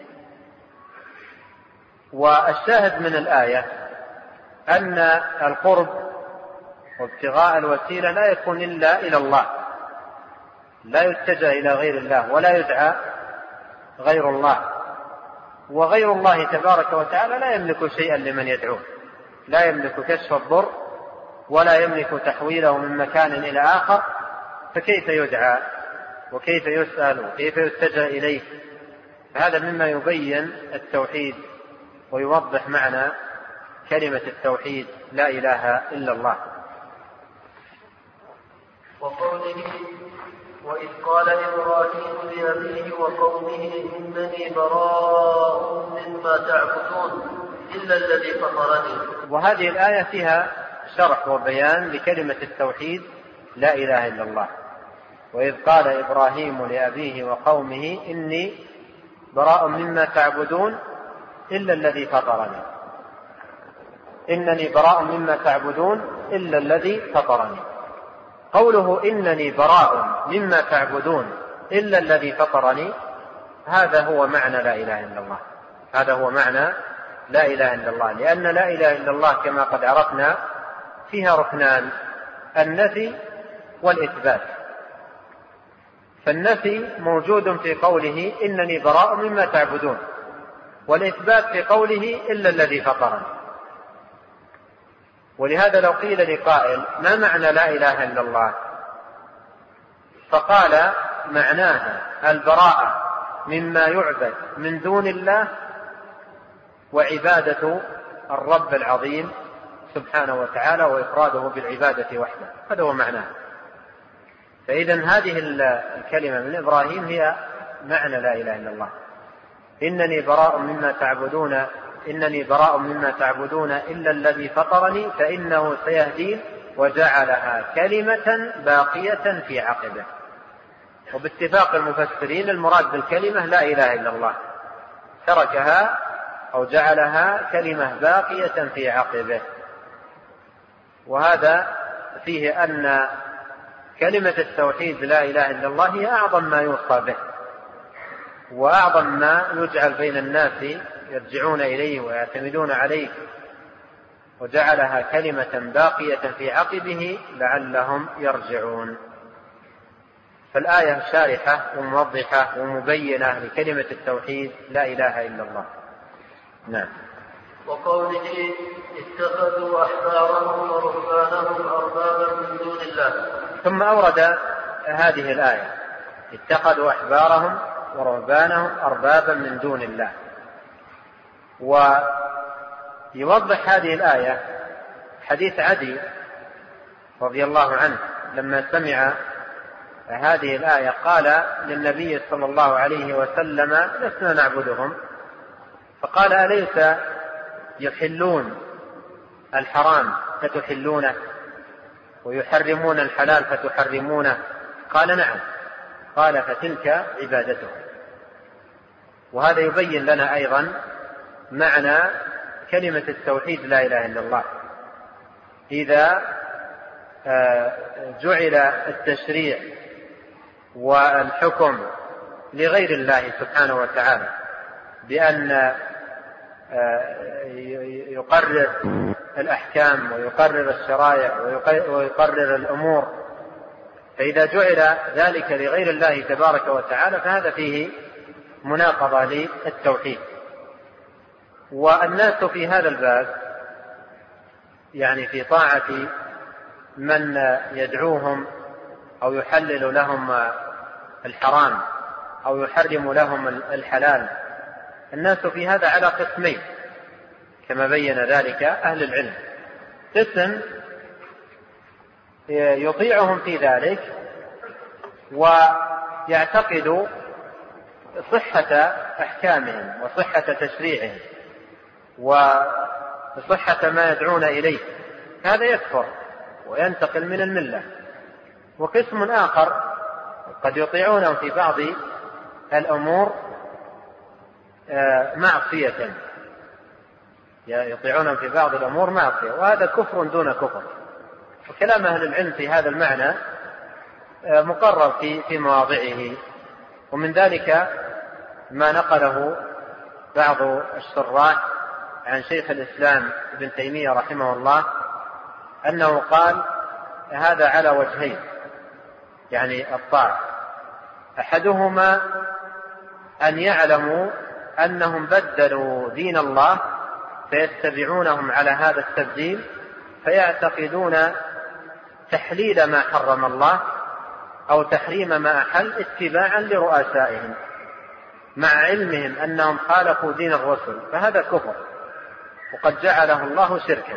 والشاهد من الآية أن القرب وابتغاء الوسيلة لا يكون إلا إلى الله، لا يتجه إلى غير الله ولا يدعى غير الله، وغير الله تبارك وتعالى لا يملك شيئا لمن يدعوه، لا يملك كشف الضر ولا يملك تحويله من مكان إلى آخر، فكيف يدعى وكيف يسأل وكيف يتجه إليه؟ هذا مما يبين التوحيد ويوضح معنى كلمة التوحيد لا إله إلا الله. وقوله وإذ قال إبراهيم لأبيه وقومه إنني براء مما تعبدون إلا الذي فطرني. وهذه الآية فيها شرح وبيان لكلمة التوحيد لا إله إلا الله. وإذ قال إبراهيم لأبيه وقومه إني براء مما تعبدون إلا الذي فطرني. إنني براء مما تعبدون إلا الذي فطرني. قوله إنني براء مما تعبدون إلا الذي فطرني، هذا هو معنى لا إله إلا الله. هذا هو معنى لا إله إلا الله، لأن لا إله إلا الله كما قد عرفنا فيها ركنان: النفي والإثبات. فالنفي موجود في قوله إنني براء مما تعبدون، والإثبات في قوله إلا الذي فطرني. ولهذا لو قيل لقائل ما معنى لا إله إلا الله، فقال معناها البراءة مما يعبد من دون الله وعبادة الرب العظيم سبحانه وتعالى وإفراده بالعبادة وحده، هذا هو معناه. فإذن هذه الكلمة من إبراهيم هي معنى لا إله إلا الله. إنني براء مما تعبدون إنني براء مما تعبدون إلا الذي فطرني فإنه سيهدين، وجعلها كلمة باقية في عقبه. وباتفاق المفسرين المراد بالكلمة لا إله إلا الله، تركها أو جعلها كلمة باقية في عقبه. وهذا فيه أن كلمة التوحيد لا إله إلا الله هي أعظم ما يوصى به، وأعظم ما يجعل بين الناس يرجعون إليه ويعتمدون عليه، وجعلها كلمة باقية في عقبه لعلهم يرجعون. فالآية شارحة وموضحة ومبينة لكلمة التوحيد لا إله إلا الله. نعم. وقوله اتخذوا أحبارهم ورهبانهم أربابا من دون الله. ثم أورد هذه الآية اتخذوا أحبارهم ورهبانهم أربابا من دون الله. ويوضح هذه الآية حديث عدي رضي الله عنه لما سمع هذه الآية قال للنبي صلى الله عليه وسلم لسنا نعبدهم، فقال أليس يحلون الحرام فتحلونه ويحرمون الحلال فتحرمونه؟ قال نعم. قال فتلك عبادتهم. وهذا يبين لنا أيضا معنى كلمة التوحيد لا إله إلا الله. إذا جعل التشريع والحكم لغير الله سبحانه وتعالى بأن يقرر الأحكام ويقرر الشرائع ويقرر الأمور، فإذا جعل ذلك لغير الله تبارك وتعالى فهذا فيه مناقضة للتوحيد. والناس في هذا الباب يعني في طاعة من يدعوهم أو يحلل لهم الحرام أو يحرم لهم الحلال، الناس في هذا على قسمين كما بين ذلك أهل العلم. قسم يطيعهم في ذلك ويعتقد صحة أحكامهم وصحة تشريعهم وصحة ما يدعون إليه، هذا يكفر وينتقل من الملة. وقسم آخر قد يطيعونهم في بعض الأمور معصية، يطيعونهم في بعض الأمور معصية، وهذا كفر دون كفر. وكلام أهل العلم في هذا المعنى مقرر في في مواضعه. ومن ذلك ما نقله بعض الشراح عن شيخ الإسلام ابن تيمية رحمه الله أنه قال هذا على وجهين، يعني الطاعة: أحدهما أن يعلموا أنهم بدلوا دين الله فيتبعونهم على هذا التبديل، فيعتقدون تحليل ما حرم الله أو تحريم ما أحل اتباعا لرؤسائهم مع علمهم أنهم خالفوا دين الرسل، فهذا كفر وقد جعله الله شركا.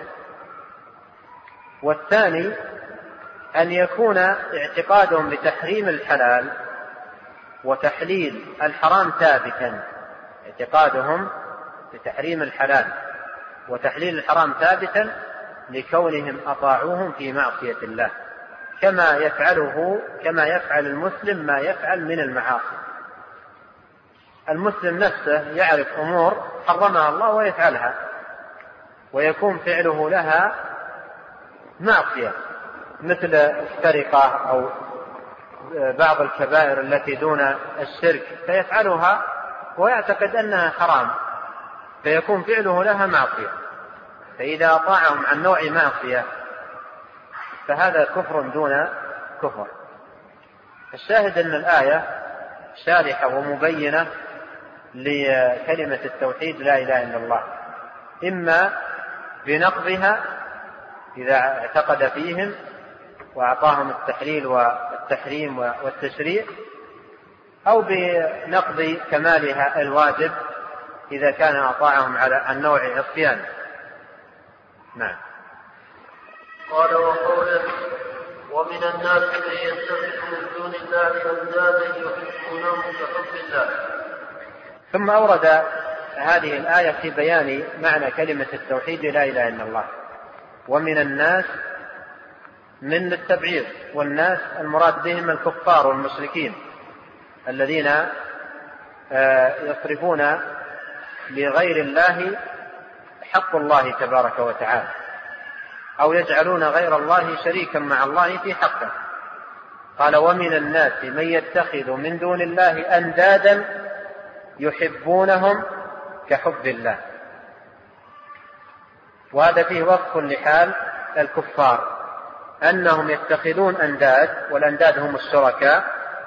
والثاني أن يكون اعتقادهم بتحريم الحلال وتحليل الحرام ثابتا، اعتقادهم بتحريم الحلال وتحليل الحرام ثابتا لكونهم أطاعوهم في معصية الله، كما يفعله كما يفعل المسلم ما يفعل من المعاصي. المسلم نفسه يعرف أمور حرمها الله ويفعلها، ويكون فعله لها معصية مثل السرقة أو بعض الكبائر التي دون الشرك، فيفعلها ويعتقد أنها حرام، فيكون فعله لها معصية. فإذا أطاعهم عن نوع معصية فهذا كفر دون كفر. الشاهد أن الآية شارحة ومبينة لكلمة التوحيد لا إله إلا الله، إما بنقضها إذا اعتقد فيهم وأعطاهم التحليل والتحريم والتشريع، أو بنقض كمالها الواجب إذا كان أطاعهم على النوع عصيان. نعم. قال وقوله ومن الناس من يتخذ من دون الله أندادا يحبونهم كحب الله. ثم أورد هذه الآية في بيان معنى كلمة التوحيد لا إله إلا الله. ومن الناس من التبعيض، والناس المراد بهم الكفار والمشركين الذين يصرفون لغير الله حق الله تبارك وتعالى، أو يجعلون غير الله شريكا مع الله في حقه. قال ومن الناس من يتخذ من دون الله أندادا يحبونهم كحب الله. وهذا فيه وصف لحال الكفار أنهم يتخذون أنداد، والأنداد هم الشركاء،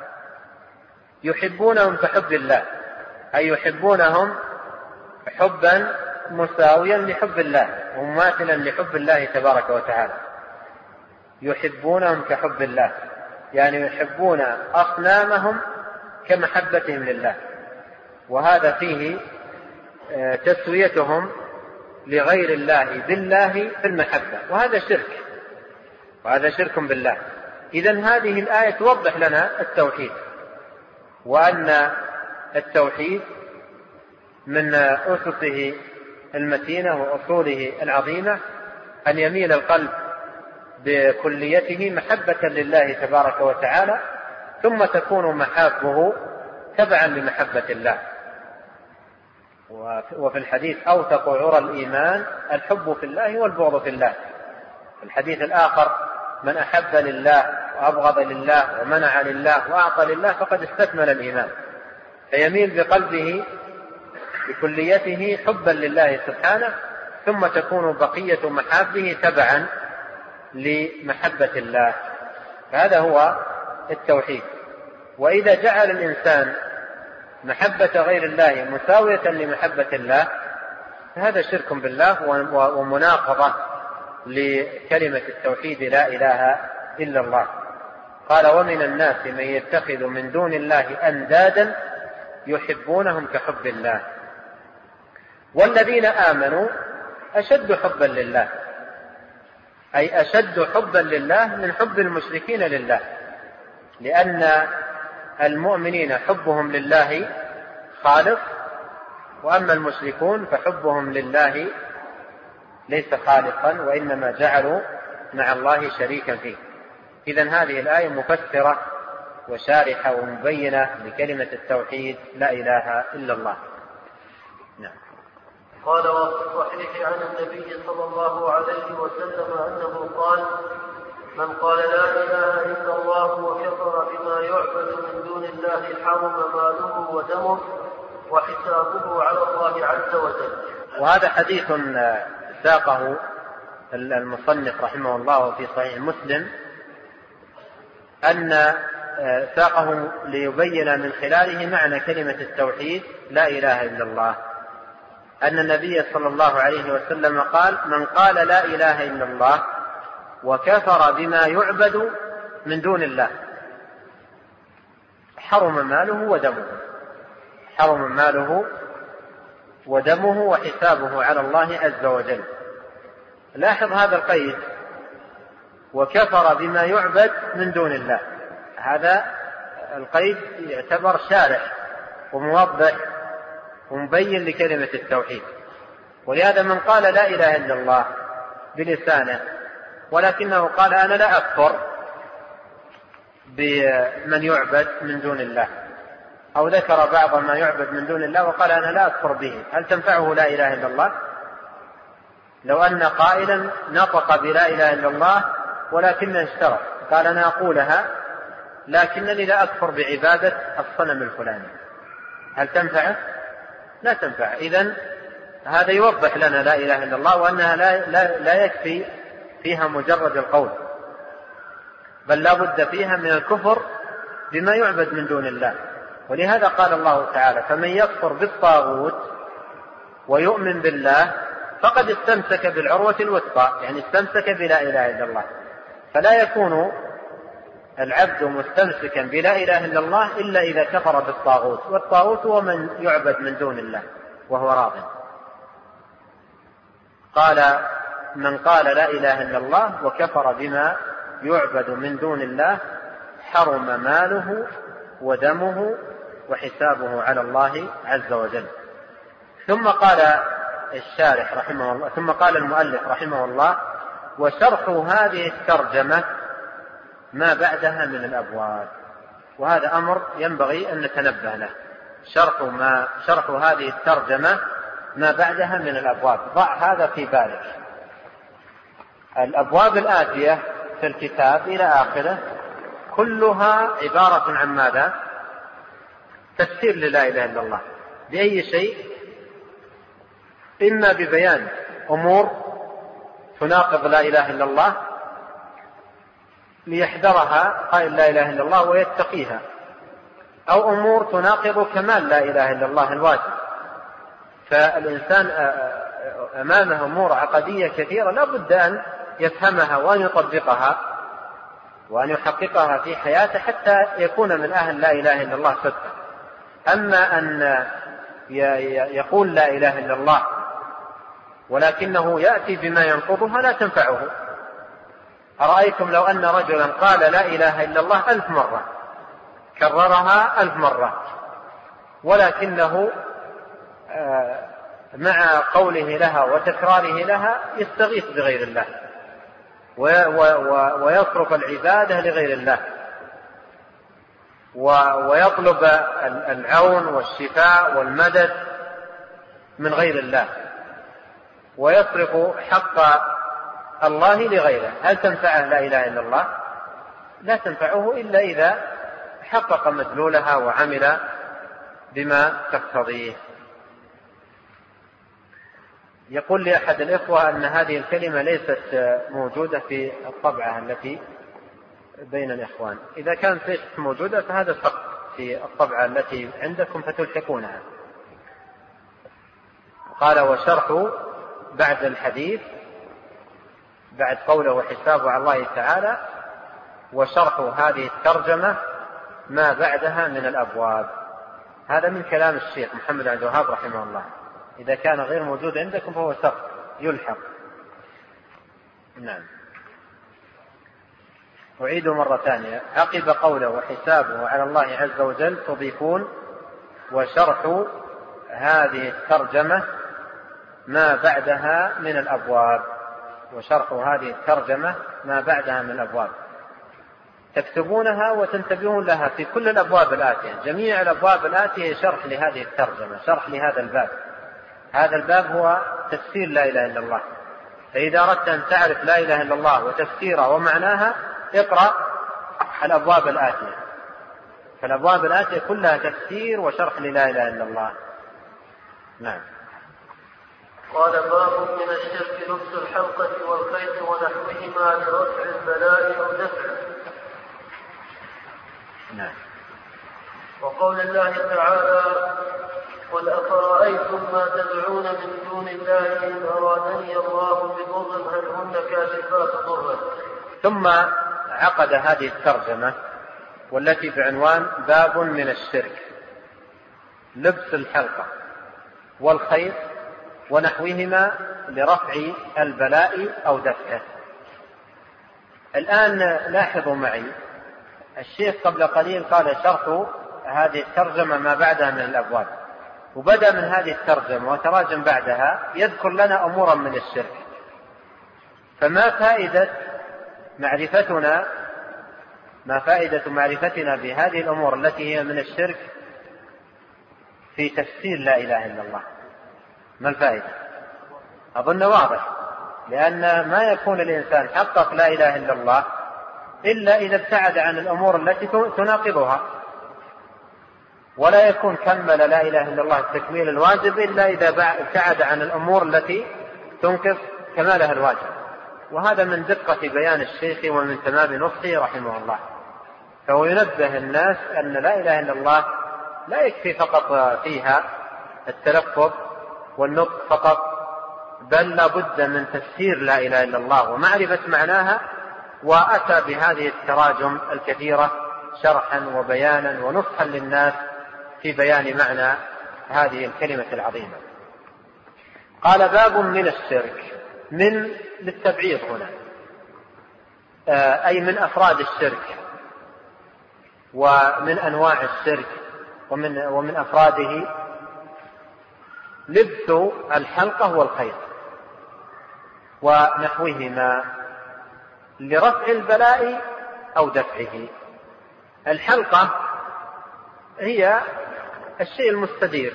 يحبونهم كحب الله، أي يحبونهم حبا مساويا لحب الله ومماثلا لحب الله تبارك وتعالى. يحبونهم كحب الله يعني يحبون أصنامهم كمحبتهم لله، وهذا فيه تسويتهم لغير الله بالله في المحبة، وهذا شرك، وهذا شرك بالله. إذن هذه الآية توضح لنا التوحيد، وأن التوحيد من أسسه المتينة وأصوله العظيمة أن يميل القلب بكليته محبة لله تبارك وتعالى، ثم تكون محابه تبعا لمحبة الله. وفي الحديث أوثق عرى الإيمان الحب في الله والبغض في الله. الحديث الآخر من أحب لله وأبغض لله ومنع لله وأعطى لله فقد استكمل الإيمان. فيميل بقلبه بكليته حبا لله سبحانه، ثم تكون بقية محابه تبعا لمحبة الله. فهذا هو التوحيد. وإذا جعل الإنسان محبة غير الله مساوية لمحبة الله فهذا شرك بالله ومناقضة لكلمة التوحيد لا إله إلا الله. قال ومن الناس من يتخذ من دون الله أندادا يحبونهم كحب الله والذين آمنوا أشد حبا لله. أي أشد حبا لله من حب المشركين لله، لأن المؤمنين حبهم لله خالص، وأما المشركون فحبهم لله ليس خالصا، وإنما جعلوا مع الله شريكا فيه. إذن هذه الآية مفسرة وشارحة ومبينة لكلمة التوحيد لا إله إلا الله. نعم. قال وفي الصحيح عن النبي صلى الله عليه وسلم أنه قال: من قال لا إله إلا الله وكفر بما يعبد من دون الله حرم ماله ودمه وحسابه على الله عز وجل. وهذا حديث ساقه المصنف رحمه الله في صحيح مسلم، أن ساقه ليبين من خلاله معنى كلمة التوحيد لا إله إلا الله، أن النبي صلى الله عليه وسلم قال: من قال لا إله إلا الله وكفر بما يعبد من دون الله حرم ماله ودمه حرم ماله ودمه وحسابه على الله عز وجل. لاحظ هذا القيد: وكفر بما يعبد من دون الله. هذا القيد يعتبر شارح وموضح ومبين لكلمة التوحيد. ولهذا من قال لا إله إلا الله بلسانه ولكنه قال أنا لا أكفر بمن يعبد من دون الله، أو ذكر بعض ما يعبد من دون الله وقال أنا لا أكفر به، هل تنفعه لا إله إلا الله؟ لو أن قائلا نطق بلا إله إلا الله ولكنه اشترط قال أنا أقولها لكنني لا أكفر بعبادة الصنم الفلاني، هل تنفعه؟ لا تنفع. إذن هذا يوضح لنا لا إله إلا الله، وأنها لا, لا, لا يكفي فيها مجرد القول، بل لا بد فيها من الكفر بما يعبد من دون الله. ولهذا قال الله تعالى: فمن يكفر بالطاغوت ويؤمن بالله فقد استمسك بالعروة الوثقى، يعني استمسك بلا إله إلا الله. فلا يكون العبد مستمسكا بلا إله إلا الله إلا إذا كفر بالطاغوت، والطاغوت هو من يعبد من دون الله وهو راض. قال: من قال لا إله إلا الله وكفر بما يعبد من دون الله حرم ماله ودمه وحسابه على الله عز وجل. ثم قال الشارح رحمه الله ثم قال المؤلف رحمه الله: وشرح هذه الترجمة ما بعدها من الأبواب. وهذا أمر ينبغي أن نتنبه له، شرح, ما شرح هذه الترجمة ما بعدها من الأبواب. ضع هذا في بالك. الأبواب الآتية في الكتاب إلى آخره كلها عبارة عن ماذا؟ تفسير للا إله إلا الله بأي شيء، إما ببيان أمور تناقض لا إله إلا الله ليحذرها قائل لا إله إلا الله ويتقيها، أو أمور تناقض كمال لا إله إلا الله الواجب. فالإنسان أمامه أمور عقدية كثيرة لا بد أن يفهمها وأن يطبقها وأن يحققها في حياته حتى يكون من أهل لا إله إلا الله صدقا. أما أن يقول لا إله إلا الله ولكنه يأتي بما ينقضها لا تنفعه. أرأيتم لو أن رجلا قال لا إله إلا الله ألف مرة، كررها ألف مرة، ولكنه مع قوله لها وتكراره لها يستغيث بغير الله ويصرف العبادة لغير الله ويطلب العون والشفاء والمدد من غير الله ويصرف حق الله لغيره، هل تنفعه لا إله إلا الله؟ لا تنفعه إلا إذا حقق مدلولها وعمل بما تقتضيه. يقول لي أحد الإخوة أن هذه الكلمة ليست موجودة في الطبعة التي بين الإخوان. إذا كانت ليست موجودة فهذا سقط في الطبعة التي عندكم فتلحقونها. قال: وشرح بعد الحديث بعد قوله وحسابه على الله تعالى، وشرح هذه الترجمة ما بعدها من الأبواب. هذا من كلام الشيخ محمد عبد الوهاب رحمه الله. إذا كان غير موجود عندكم فهو سقط يلحق. نعم. أعيد مرة ثانية. عقب قوله وحسابه على الله عز وجل تضيفون وشرح هذه الترجمة ما بعدها من الأبواب، وشرح هذه الترجمة ما بعدها من الأبواب، تكتبونها وتنتبهون لها في كل الأبواب الآتية. جميع الأبواب الآتية شرح لهذه الترجمة، شرح لهذا الباب. هذا الباب هو تفسير لا إله إلا الله. فإذا أردت أن تعرف لا إله إلا الله وتفسيرها ومعناها اقرأ الأبواب الآتية، فالأبواب الآتية كلها تفسير وشرح للا إله إلا الله. نعم. قال باب من الشرك لبس الحلقة والخيط ونحوهما لرفع البلاء أو دفعه. نعم. وقول الله تعالى قل أفرأيتم ما تدعون من دون الله إن أرادني الله بضر هل هن كاشفات ضره. ثم عقد هذه الترجمة والتي بعنوان باب من الشرك لبس الحلقة والخيط ونحوهما لرفع البلاء أو دفعه. الآن لاحظوا معي، الشيخ قبل قليل قال شرح هذه الترجمة ما بعدها من الأبواب، وبدأ من هذه الترجمة وتراجم بعدها يذكر لنا أمورا من الشرك. فما فائدة معرفتنا ما فائدة معرفتنا بهذه الأمور التي هي من الشرك في تفسير لا إله إلا الله؟ ما الفائدة؟ أظن واضح، لأن ما يكون الإنسان حقق لا إله إلا الله إلا إذا ابتعد عن الأمور التي تناقضها، ولا يكون كمل لا إله إلا الله التكميل الواجب إلا إذا ابتعد عن الأمور التي تنقض كمالها الواجب. وهذا من دقة بيان الشيخ ومن تمام نصحه رحمه الله. فهو ينبه الناس أن لا إله إلا الله لا يكفي فقط فيها التلفظ والنطق فقط، بل لا بد من تفسير لا إله إلا الله ومعرفة معناها. وأتى بهذه التراجم الكثيرة شرحا وبيانا ونصحا للناس في بيان معنى هذه الكلمة العظيمة. قال باب من الشرك، من للتبعيض هنا، أي من أفراد الشرك ومن أنواع الشرك ومن, ومن أفراده لبس الحلقة والخيط ونحوهما لرفع البلاء أو دفعه. الحلقة هي الشيء المستدير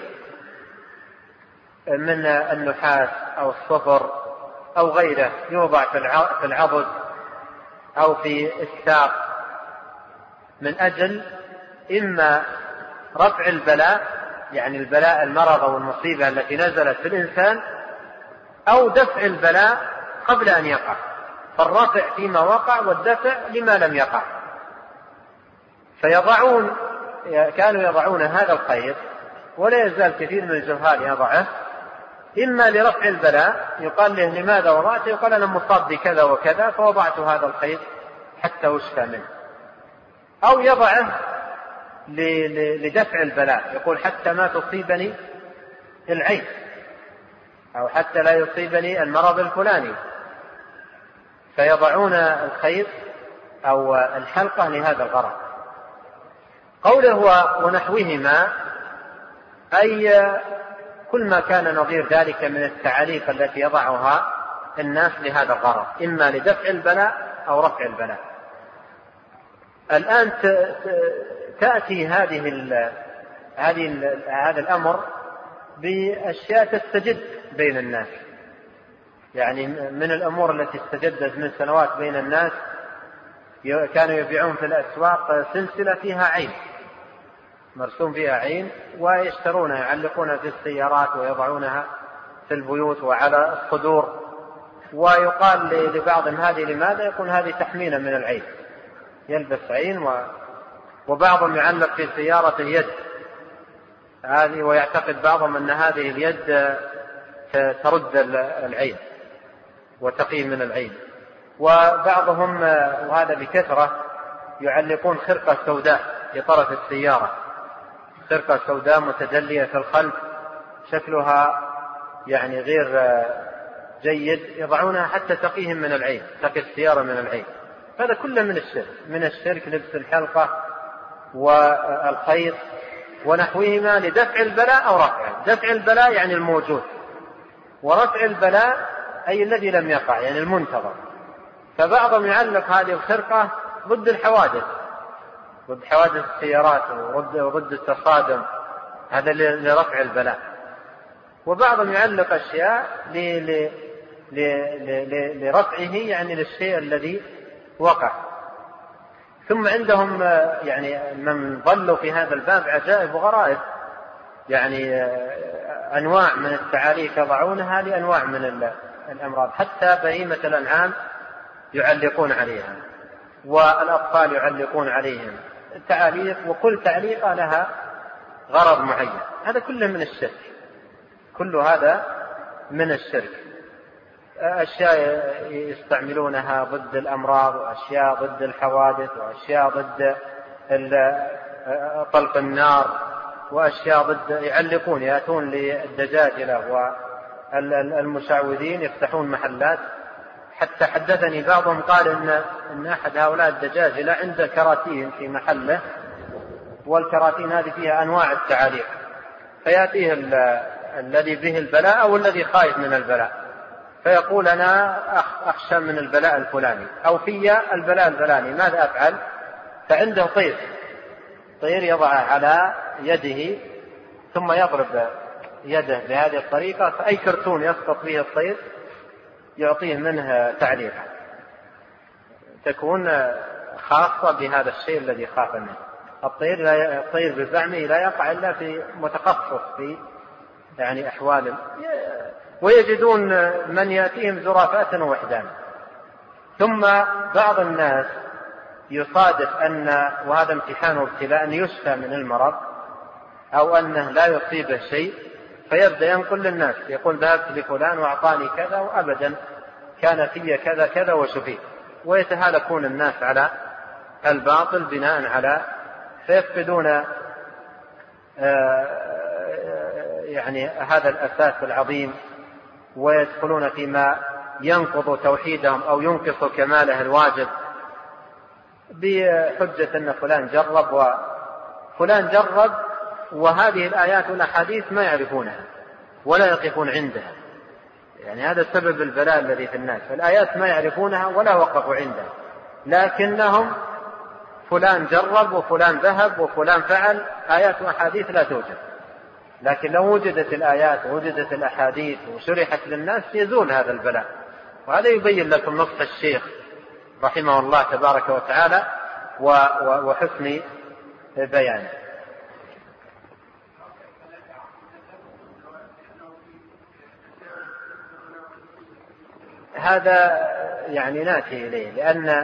من النحاس أو الصفر أو غيره، يوضع في العضد أو في الساق من أجل إما رفع البلاء، يعني البلاء المرض أو المصيبة التي نزلت في الإنسان، أو دفع البلاء قبل أن يقع، فالرفع فيما وقع والدفع لما لم يقع. فيضعون كانوا يضعون هذا الخيط، ولا يزال كثير من الجهال يضعه، إما لرفع البلاء، يقال له لماذا وضعته؟ يقال أنا مصاب بكذا وكذا فوضعت هذا الخيط حتى أشفى منه. أو يضعه لدفع البلاء، يقول حتى ما تصيبني العين، أو حتى لا يصيبني المرض الفلاني، فيضعون الخيط أو الحلقة لهذا الغرض. قوله ونحوهما أي كل ما كان نظير ذلك من التعاليق التي يضعها الناس لهذا الغرض، إما لدفع البلاء أو رفع البلاء. الآن تأتي هذه ال هذه ال هذا الأمر بأشياء تستجد بين الناس، يعني من الأمور التي استجدت من سنوات بين الناس، كانوا يبيعون في الأسواق سلسلة فيها عين، مرسوم فيها عين، ويشترونها يعلقونها في السيارات ويضعونها في البيوت وعلى الصدور، ويقال لبعضهم هذه لماذا؟ يقول هذه تحمينا من العين، يلبس عين. و... وبعضهم يعلق في سيارة اليد هذه، ويعتقد بعضهم أن هذه اليد ترد العين وتقي من العين. وبعضهم وهذا بكثرة يعلقون خرقة سوداء في طرف السيارة، خرقة سوداء متدلية في الخلف شكلها يعني غير جيد، يضعونها حتى تقيهم من العين، تقي السيارة من العين. هذا كله من الشرك. من الشرك لبس الحلقة والخيط ونحوهما لدفع البلاء أو رفعه. دفع البلاء يعني الموجود، ورفع البلاء أي الذي لم يقع يعني المنتظر. فبعضهم يعلق هذه الخرقة ضد الحوادث، ضد حوادث السيارات وضد التصادم، هذا لرفع البلاء. وبعضهم يعلق أشياء لرفعه يعني للشيء الذي وقع. ثم عندهم يعني من ضلوا في هذا الباب عجائب وغرائب، يعني أنواع من التعاليق يضعونها لأنواع من الأمراض، حتى بهيمة الأنعام يعلقون عليها، والأطفال يعلقون عليهم تعاليق، وكل تعليقة لها غرض معين. هذا كله من الشرك، كل هذا من الشرك. أشياء يستعملونها ضد الأمراض، وأشياء ضد الحوادث، وأشياء ضد طلق النار، وأشياء ضد يعلقون، يأتون للدجاجلة والمشعوذين يفتحون محلات. حتى حدثني بعضهم قال إن, إن أحد هؤلاء الدجاجلة عنده كراتين في محله، والكراتين هذه فيها أنواع التعاليق، فيأتيه الذي به البلاء أو الذي خايف من البلاء، فيقول أنا أخشى من البلاء الفلاني أو في البلاء الفلاني، ماذا أفعل؟ فعنده طير طير يضعه على يده، ثم يضرب يده بهذه الطريقة، فأي كرتون يسقط به الطير يعطيه منه تعليقا تكون خاصة بهذا الشيء الذي خاف منه. الطير لا الطير بزعمه لا يقع إلا في متخصص في يعني أحوال، ويجدون من يأتيهم زرافات ووحدان. ثم بعض الناس يصادف أن، وهذا امتحان وابتلاء، أن يشفى من المرض أو أنه لا يصيبه شيء، فيبدأ ينقل للناس، يقول ذهبت لفلان وأعطاني كذا وأبدا كان في كذا كذا وشفيت، ويتهالكون الناس على الباطل بناء على، فيفقدون يعني هذا الأساس العظيم، ويدخلون فيما ينقض توحيدهم أو ينقص كماله الواجب بحجة أن فلان جرب وفلان جرب، وهذه الآيات والأحاديث ما يعرفونها ولا يقفون عندها. يعني هذا سبب البلاء الذي في الناس، فالآيات ما يعرفونها ولا وقفوا عندها، لكنهم فلان جرب وفلان ذهب وفلان فعل. آيات وأحاديث لا توجد، لكن لو وجدت الآيات ووجدت الأحاديث وشرحت للناس يزول هذا البلاء. وهذا يبين لكم نصح الشيخ رحمه الله تبارك وتعالى وحسن بيانه. هذا يعني ناتي إليه، لأن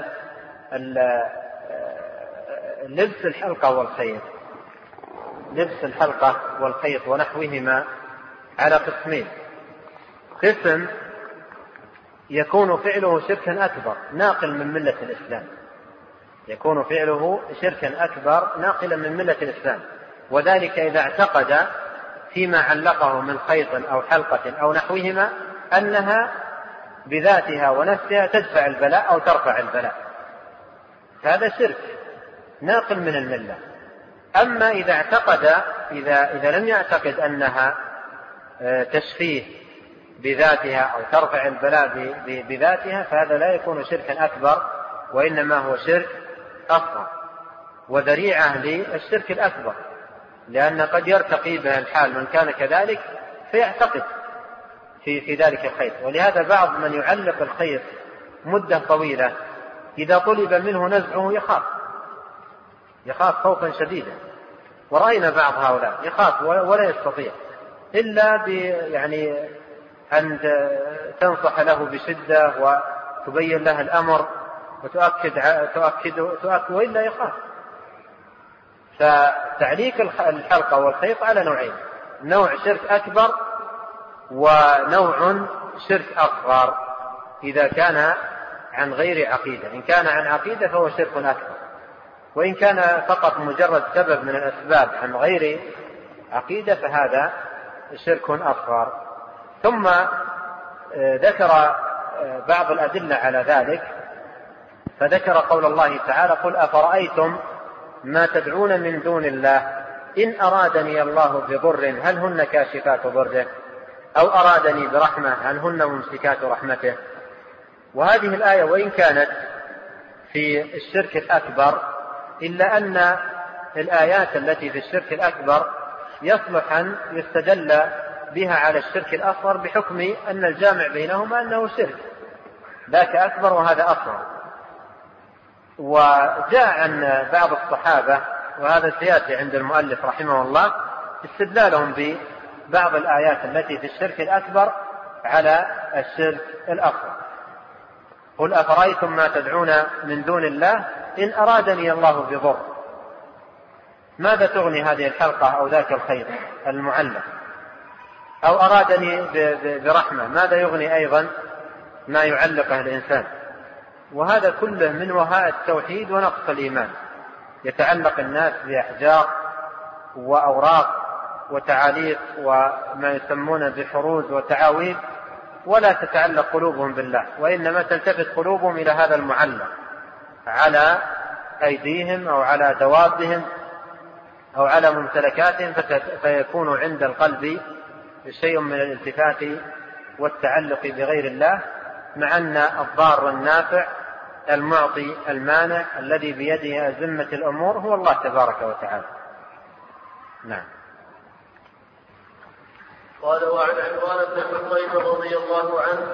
لبس الحلقة والخيط لبس الحلقة والخيط ونحوهما على قسمين. قسم يكون فعله شركا أكبر ناقل من ملة الإسلام، يكون فعله شركا أكبر ناقلا من ملة الإسلام، وذلك إذا اعتقد فيما علقه من خيط أو حلقة أو نحوهما أنها بذاتها ونفسها تدفع البلاء أو ترفع البلاء، هذا شرك ناقل من الملة. أما إذا اعتقد إذا, إذا لم يعتقد أنها تشفيه بذاتها أو ترفع البلاء بذاتها، فهذا لا يكون شركا أكبر، وإنما هو شرك أصغر وذريعة للشرك الأكبر، لأن قد يرتقي به الحال من كان كذلك فيعتقد في, في ذلك الخيط. ولهذا بعض من يعلق الخيط مدة طويلة إذا طلب منه نزعه يخاف يخاف خوفا شديدا، ورأينا بعض هؤلاء يخاف ولا يستطيع إلا يعني أن تنصح له بشدة وتبين له الأمر وتؤكد تؤكد تؤكد وإلا يخاف. فتعليق الحلقة والخيط على نوعين، نوع شرك أكبر ونوع شرك أصغر إذا كان عن غير عقيدة. إن كان عن عقيدة فهو شرك أكبر، وإن كان فقط مجرد سبب من الأسباب عن غير عقيدة فهذا شرك أصغر. ثم ذكر بعض الأدلة على ذلك، فذكر قول الله تعالى: قل أفرأيتم ما تدعون من دون الله إن أرادني الله بضر هل هن كاشفات ضره أو أرادني برحمة هل هن ممسكات رحمته. وهذه الآية وإن كانت في الشرك الأكبر إلا أن الآيات التي في الشرك الأكبر يصلح أن يستدل بها على الشرك الأصغر بحكم أن الجامع بينهما أنه شرك، ذاك أكبر وهذا أصغر. وجاء عن بعض الصحابة، وهذا سيأتي عند المؤلف رحمه الله، استدلالهم ببعض الآيات التي في الشرك الأكبر على الشرك الأصغر. قل أفرأيتم ما تدعون من دون الله إن أرادني الله بضر ماذا تغني هذه الحلقة أو ذاك الخير المعلق، أو أرادني برحمة ماذا يغني أيضا ما يعلقه الإنسان. وهذا كله من وهاء التوحيد ونقص الإيمان. يتعلق الناس بأحجار وأوراق وتعاليق وما يسمون بحروز وتعاويذ، ولا تتعلق قلوبهم بالله، وإنما تلتفت قلوبهم إلى هذا المعلق على أيديهم أو على دوابهم أو على ممتلكاتهم، فيكون عند القلب شيء من الالتفات والتعلق بغير الله، مع أن الضار النافع المعطي المانع الذي بيده أزمة الأمور هو الله تبارك وتعالى. نعم. قال: وعن عمران بن حصين رضي الله عنه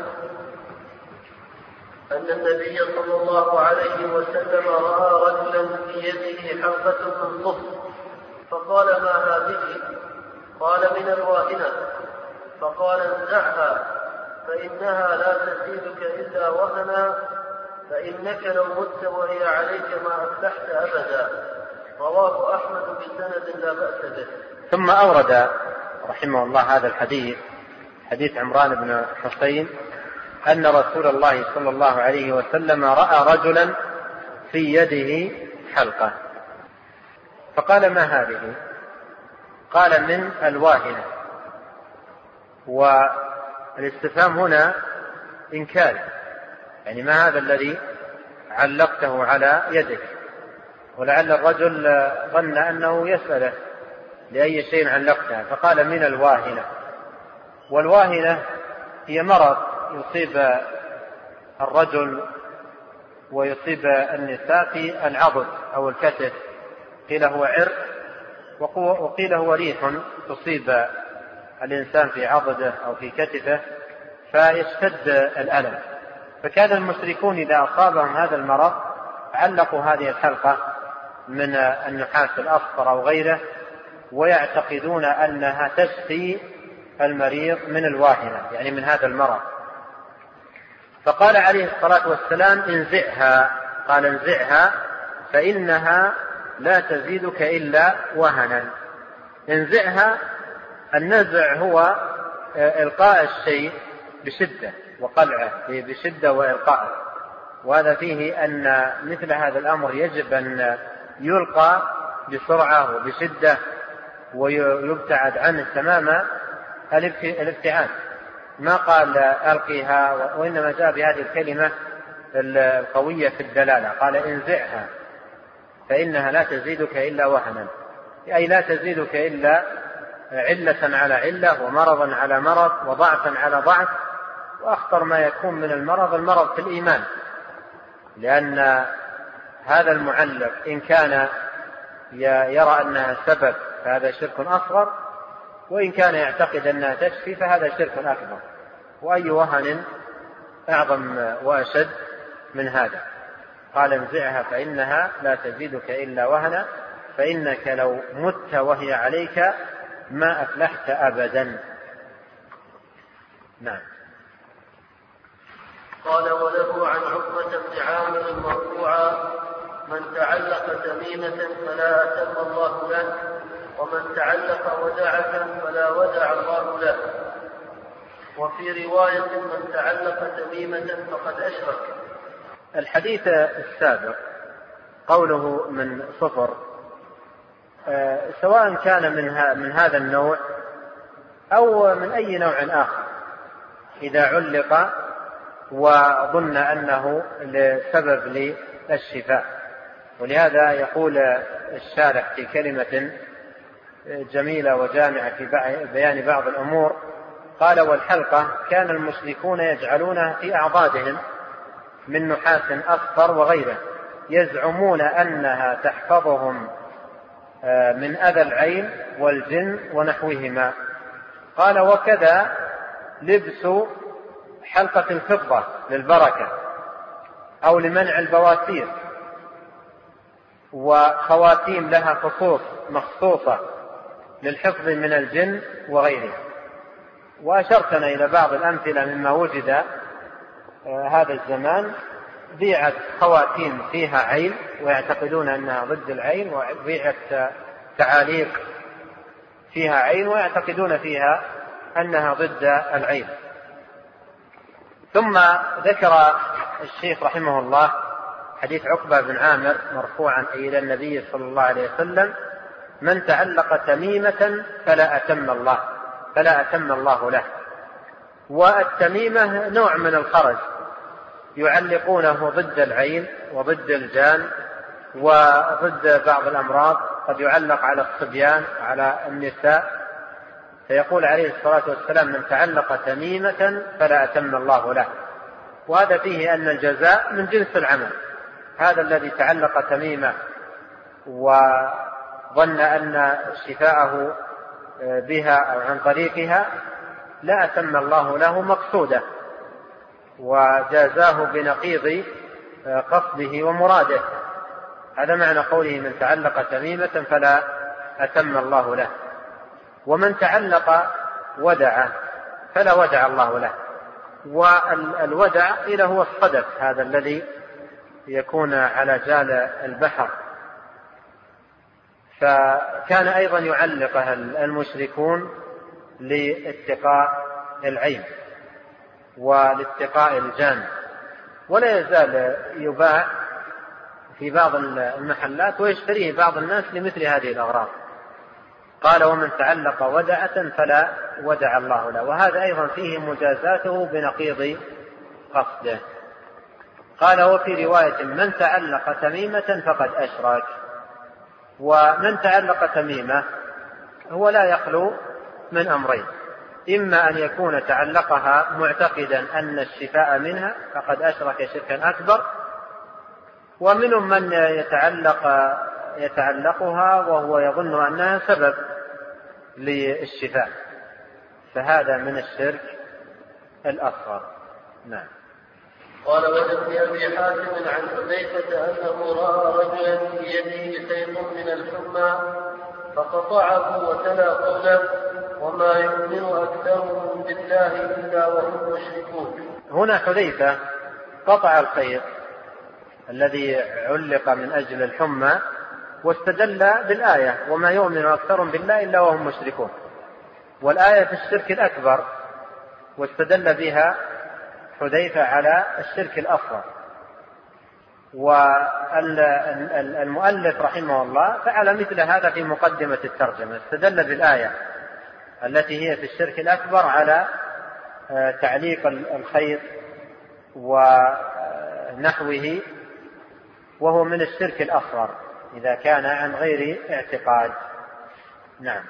أن النبي صلى الله عليه وسلم رأى رجلا في يده حلقة من صفر، فقال: ما هذه؟ قال: من الواهنة. فقال: انزعها فإنها لا تزيدك إلا وهنا، فإنك لو مت وهي عليك ما أفلحت أبدا. رواه أحمد بسند لا بأس به. ثم أورد رحمه الله هذا الحديث، حديث عمران بن حصين، أن رسول الله صلى الله عليه وسلم رأى رجلا في يده حلقة، فقال: ما هذه؟ قال: من الواهنة. والاستفهام هنا إنكار، يعني ما هذا الذي علقته على يدك؟ ولعل الرجل ظن أنه يسأله لأي شيء علقتها، فقال: من الواهنة. والواهنة هي مرض يصيب الرجل ويصيب النساء في العضد أو الكتف، قيل هو عرق وقيل هو ريح تصيب الإنسان في عضده أو في كتفه فيشتد الألم. فكان المشركون إذا أصابهم هذا المرض علقوا هذه الحلقة من النحاس الأصفر أو غيره، ويعتقدون أنها تشفي المريض من الواهنة، يعني من هذا المرض. فقال عليه الصلاة والسلام: انزعها. قال: انزعها فإنها لا تزيدك إلا وهنا. انزعها، النزع هو إلقاء الشيء بشدة وقلعه بشدة وإلقاءه، وهذا فيه أن مثل هذا الأمر يجب أن يلقى بسرعة وبشدة ويبتعد عنه تماما الابتعاد. ما قال ألقيها، وإنما جاء بهذه الكلمة القوية في الدلالة، قال: انزعها فإنها لا تزيدك إلا وهنا، أي لا تزيدك إلا علة على علة ومرضا على مرض وضعفا على ضعف. وأخطر ما يكون من المرض المرض في الإيمان، لأن هذا المعلق إن كان يرى أنها سبب فهذا شرك أصغر، وإن كان يعتقد أنها تشفي فهذا شرك أكبر، وأي وهن أعظم وأشد من هذا. قال: انزعها فإنها لا تزيدك إلا وهنا، فإنك لو مت وهي عليك ما أفلحت أبدا. نعم. قال: وله عن عقبة بن عامر مرفوعا: من تعلق تميمة فلا أتم الله له، ومن تعلق ودعة فلا ودع الله له. وفي رواية: من تعلق تميمة فقد أشرك. الحديث السابق قوله من صفر، آه سواء كان من, من هذا النوع أو من أي نوع آخر، إذا علق وظن أنه لسبب الشفاء. ولهذا يقول الشارح في كلمة جميلة وجامعة في بيان بعض الأمور، قال: والحلقة كان المشركون يجعلونها في أعضادهم من نحاس أصفر وغيره، يزعمون أنها تحفظهم من أذى العين والجن ونحوهما. قال: وكذا لبس حلقة الفضة للبركة أو لمنع البواسير، وخواتيم لها خصوص مخصوصة للحفظ من الجن وغيره. وأشرتنا إلى بعض الأمثلة مما وجد هذا الزمان، بيعت خواتيم فيها عين ويعتقدون أنها ضد العين، وبيعت تعاليق فيها عين ويعتقدون فيها أنها ضد العين. ثم ذكر الشيخ رحمه الله حديث عقبة بن عامر مرفوعا إلى النبي صلى الله عليه وسلم: من تعلق تميمة فلا أتم الله فلا أتم الله له. والتميمة نوع من الخرز يعلقونه ضد العين وضد الجان وضد بعض الأمراض، قد يعلق على الصبيان على النساء. فيقول عليه الصلاة والسلام: من تعلق تميمة فلا أتم الله له. وهذا فيه أن الجزاء من جنس العمل. هذا الذي تعلق تميمة وظن أن شفاءه بها أو عن طريقها لا أتم الله له مقصوده، وجازاه بنقيض قصده ومراده. هذا معنى قوله: من تعلق تميمة فلا أتم الله له. ومن تعلق ودعة فلا ودع الله له. والودع إلى هو الصدف، هذا الذي يكون على جال البحر. فكان أيضا يعلقها المشركون لاتقاء العين ولاتقاء الجان. ولا يزال يباع في بعض المحلات ويشتريه بعض الناس لمثل هذه الأغراض. قال: ومن تعلق ودعة فلا ودع الله له. وهذا أيضا فيه مجازاته بنقيض قصده. قال: وفي رواية: من تعلق تميمة فقد أشرك. ومن تعلق تميمة هو لا يخلو من أمرين: إما أن يكون تعلقها معتقدا أن الشفاء منها فقد أشرك شركا أكبر، ومنهم من يتعلق يتعلقها وهو يظن أنها سبب للشفاء، فهذا من الشرك الأصغر. نعم. قال: وجد أبي حاتم عن حذيفة أنه رأى رجلا في يده سيف من الحمى فقطعه وتلا قوله: وما يؤمن أكثرهم بالله إلا وهم مشركون. هنا حذيفة قطع الخيط الذي علق من أجل الحمى واستدل بالآية: وما يؤمن أكثرهم بالله إلا وهم مشركون. والآية في الشرك الأكبر، واستدل بها حذيفة على الشرك الأصغر. والمؤلف رحمه الله فعل مثل هذا في مقدمة الترجمة، استدل بالآية التي هي في الشرك الأكبر على تعليق الخيط ونحوه، وهو من الشرك الأصغر إذا كان عن غير اعتقاد. نعم.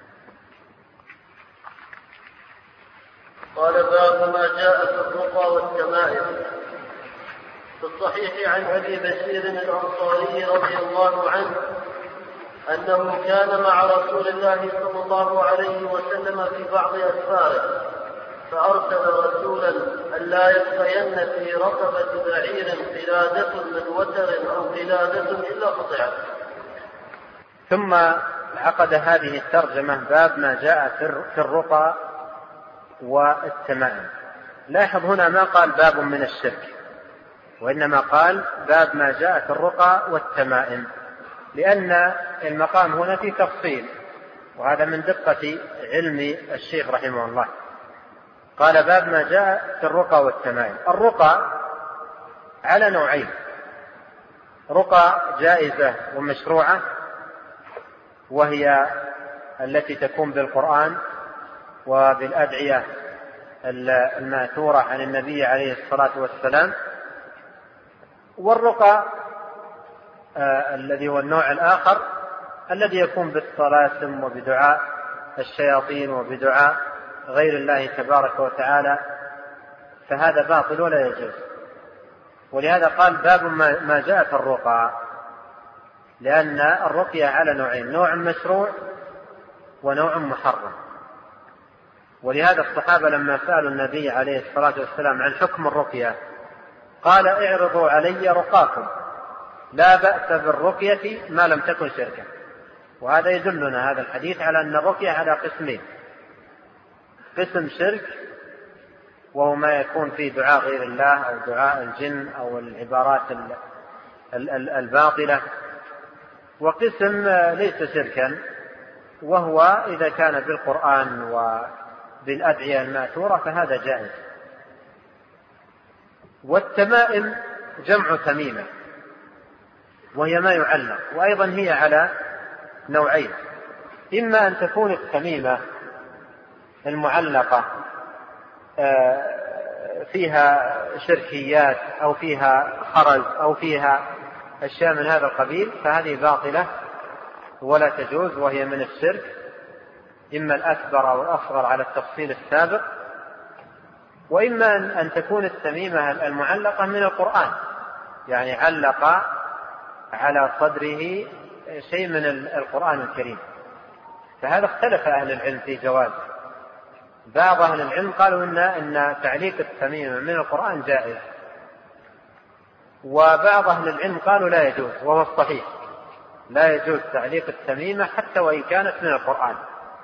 قال: باب ما جاء في الرقى والتمائم. في الصحيح عن أبي بشير الأنصاري رضي الله عنه أنه كان مع رسول الله صلى الله عليه وسلم في بعض أسفاره، فأرسل رسولا ألا يكفين في رقبة بعير قلادة من وتر أو قلادة إلا قطعت. ثم عقد هذه الترجمة: باب ما جاء في الرقى والتمائم. لاحظ هنا ما قال باب من الشرك، وإنما قال باب ما جاء في الرقى والتمائم، لأن المقام هنا في تفصيل، وهذا من دقة علم الشيخ رحمه الله. قال: باب ما جاء في الرقى والتمائم. الرقى على نوعين: رقى جائزة ومشروعة، وهي التي تكون بالقرآن وبالأدعية الماثورة عن النبي عليه الصلاة والسلام، والرقى آه الذي هو النوع الآخر الذي يكون بالطلاسم وبدعاء الشياطين وبدعاء غير الله تبارك وتعالى، فهذا باطل ولا يجوز. ولهذا قال باب ما جاء في الرقى، لأن الرقية على نوعين، نوع مشروع ونوع محرم. ولهذا الصحابة لما سألوا النبي عليه الصلاة والسلام عن حكم الرقية قال اعرضوا علي رقاكم لا بأس بالرقية ما لم تكن شركا. وهذا يدلنا هذا الحديث على أن الرقية على قسمين، قسم شرك وهو ما يكون فيه دعاء غير الله أو دعاء الجن أو العبارات الباطلة، وقسم ليس شركا وهو إذا كان بالقرآن وبالأدعية المأثورة فهذا جائز. والتمائم جمع تميمة وهي ما يعلق، وأيضا هي على نوعين، إما أن تكون التميمة المعلقة فيها شركيات أو فيها خرز أو فيها أشياء من هذا القبيل فهذه باطلة ولا تجوز وهي من الشرك، إما الأكبر أو الأصغر على التفصيل السابق. وإما أن تكون التميمة المعلقة من القرآن، يعني علق على صدره شيء من القرآن الكريم، فهذا اختلف أهل العلم في جواز. بعض أهل العلم قالوا إن, إن تعليق التميمة من القرآن جائز، وبعض أهل العلم قالوا لا يجوز، وهو الصحيح لا يجوز تعليق التميمة حتى وإن كانت من القرآن،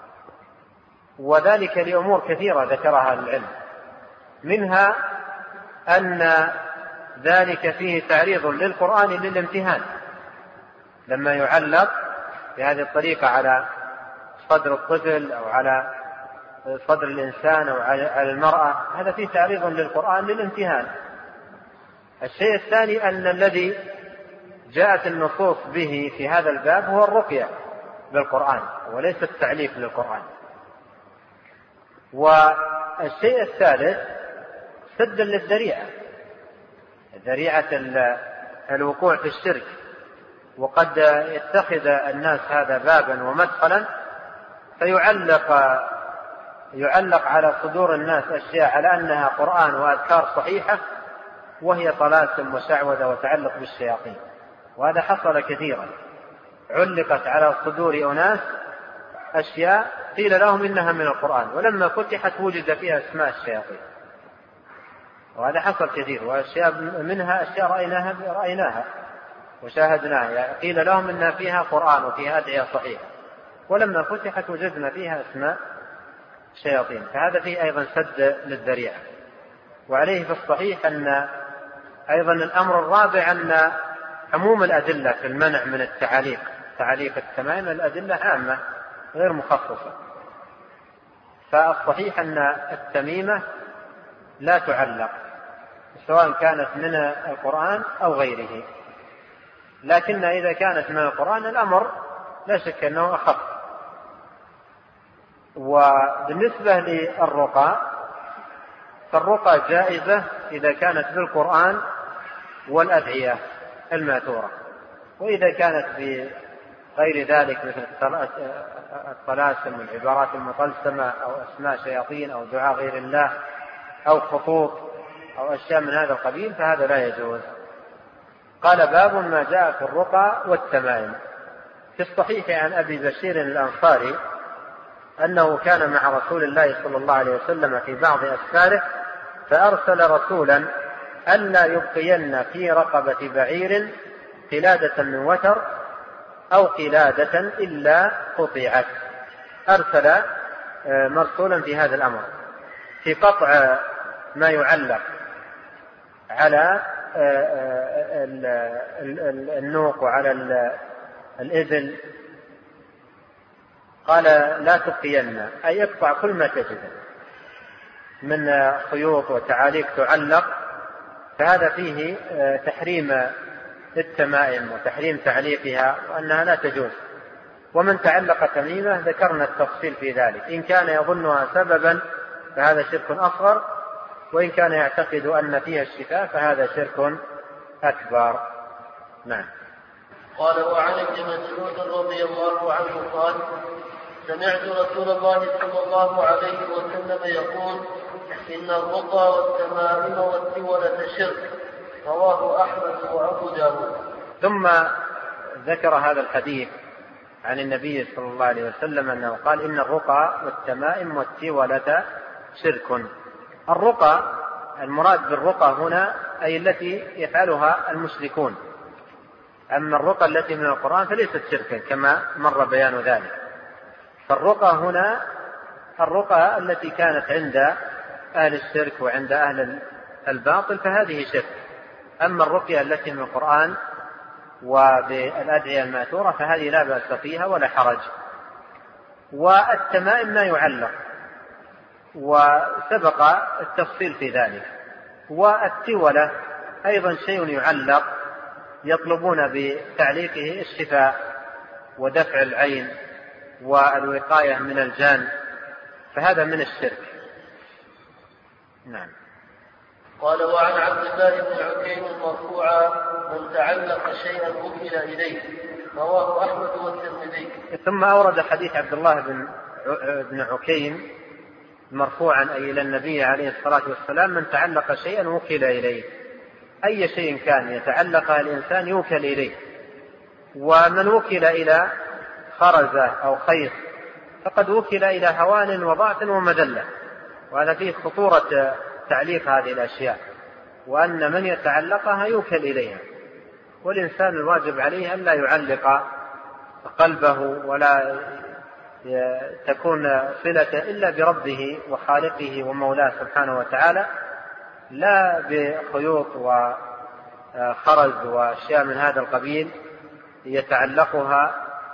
وذلك لأمور كثيرة ذكرها أهل العلم، منها أن ذلك فيه تعريض للقرآن للامتهان، لما يعلق بهذه الطريقة على صدر الطفل أو على صدر الإنسان أو على المرأة هذا فيه تعريض للقرآن للامتهان. الشيء الثاني أن الذي جاءت النصوص به في هذا الباب هو الرقية بالقرآن وليس التعليق للقرآن. والشيء الثالث سدا للذريعة، ذريعة الوقوع في الشرك، وقد يتخذ الناس هذا بابا ومدخلا فيعلق يعلق على صدور الناس أشياء على أنها قرآن وأذكار صحيحة وهي طلاسم وشعوذة وتعلق بالشياطين، وهذا حصل كثيرا، علقت على صدور أناس أشياء قيل لهم إنها من القرآن ولما فتحت وجد فيها اسماء الشياطين، وهذا حصل كثير، وأشياء منها أشياء رأيناها, رأيناها وشاهدناها، يعني قيل لهم إنها فيها قرآن وفيها أدعية صحيحة ولما فتحت وجدنا فيها اسماء شياطين، فهذا فيه أيضا سد للذريعة. وعليه في الصحيح أن أيضا الأمر الرابع أن عموم الأدلة في المنع من التعاليق، تعاليق التمائم الأدلة عامة غير مخصصة، فالصحيح أن التميمة لا تعلق سواء كانت من القرآن أو غيره، لكن إذا كانت من القرآن الأمر لا شك أنه أخف. وبالنسبة للرقى فالرقى جائزة إذا كانت بالقرآن والأدعية الماثورة، وإذا كانت بغير ذلك مثل الطلاسم والعبارات المطلسمة أو أسماء شياطين أو دعاء غير الله أو خطوط أو أشياء من هذا القبيل فهذا لا يجوز. قال باب ما جاء في الرقى والتمائم. في الصحيح عن أبي بشير الأنصاري أنه كان مع رسول الله صلى الله عليه وسلم في بعض أسفاره فأرسل رسولا ألا يبقين في رقبة بعير قلادة من وتر أو قلادة إلا قطعت. أرسل مرسولا في هذا الأمر في قطع ما يعلق على النوق وعلى الإبل، قال لا تبقين، أي اقطع كل ما تجد من خيوط وتعاليق تعلق، فهذا فيه تحريم التمائم وتحريم تعليقها وأنها لا تجوز. ومن تعلق تميمة ذكرنا التفصيل في ذلك، إن كان يظنها سببا فهذا شرك أصغر، وإن كان يعتقد أن فيها الشفاء فهذا شرك أكبر. نعم. قال وعن ابن مسعود رضي الله عنه قال سمعت رسول الله صلى الله عليه وسلم يقول إن الرقى والتمائم والتولة شرك. رواه أحمد وأبو داود. ثم ذكر هذا الحديث عن النبي صلى الله عليه وسلم أنه قال إن الرقى والتمائم والتولة شرك. الرقى المراد بالرقى هنا أي التي يفعلها المشركون، أما الرقى التي من القرآن فليست شركا كما مر بيان ذلك. فالرقى هنا الرقى التي كانت عند أهل الشرك وعند أهل الباطل فهذه شرك. أما الرقية التي من القرآن وبالأدعية المأثورة فهذه لا بأس فيها ولا حرج. والتمائم ما يعلق وسبق التفصيل في ذلك. والتولة أيضا شيء يعلق يطلبون بتعليقه الشفاء ودفع العين والوقاية من الجان، فهذا من الشرك. نعم. قال وعن عبد الله بن عكيم مرفوعا من تعلق شيئا وكل إليه. رواه أحمد والترمذي. ثم أورد حديث عبد الله بن عكيم مرفوعا أي إلى النبي عليه الصلاة والسلام من تعلق شيئا وكل إليه، أي شيء كان يتعلق الإنسان يوكل إليه. ومن وكل إلى خرزة أو خيط فقد وكل إلى هوان وضعف ومذلة، وهذا فيه خطورة تعليق هذه الأشياء، وأن من يتعلقها يوكل إليها. والإنسان الواجب عليه أن لا يعلق قلبه ولا تكون صلة إلا بربه وخالقه ومولاه سبحانه وتعالى، لا بخيوط وخرز وأشياء من هذا القبيل يتعلقها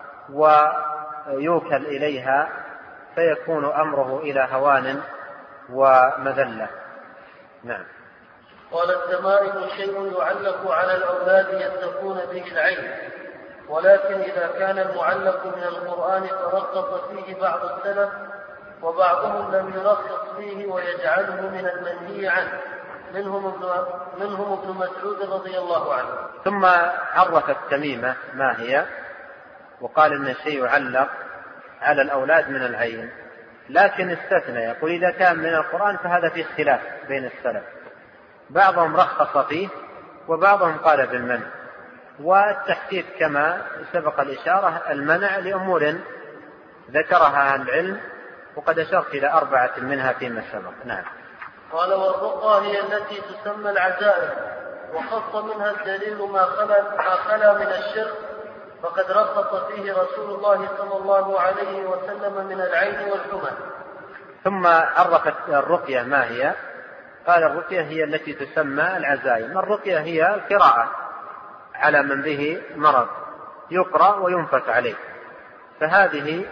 ويوكل إليها فيكون أمره إلى هوان ومذلة. نعم. قال التمائم شيء يعلق على الأولاد يتقون به العين، ولكن إذا كان المعلق من القرآن فرخص فيه بعض السلف وبعضهم لم يرخص فيه ويجعله من المنهي عنه، منهم ابن, منهم ابن مسعود رضي الله عنه. ثم عرف التميمة ما هي وقال إن الشيء يعلق على الأولاد من العين، لكن استثنى يقول إذا كان من القرآن فهذا فيه اختلاف بين السلف، بعضهم رخص فيه وبعضهم قال بالمنع. والتحديد كما سبق الإشارة المنع لأمور ذكرها العلم، وقد أشرت إلى أربعة منها فيما سبق. نعم. قال والرقى هي التي تسمى العزائم، وخص منها الدليل ما خلا, ما خلا من الشرك، فقد رخص فيه رسول الله صلى الله عليه وسلم من العين والحمى. ثم عرفت الرقية ما هي، قال الرقية هي التي تسمى العزائم. الرقية هي القراءة على من به مرض، يقرأ وينفث عليه، فهذه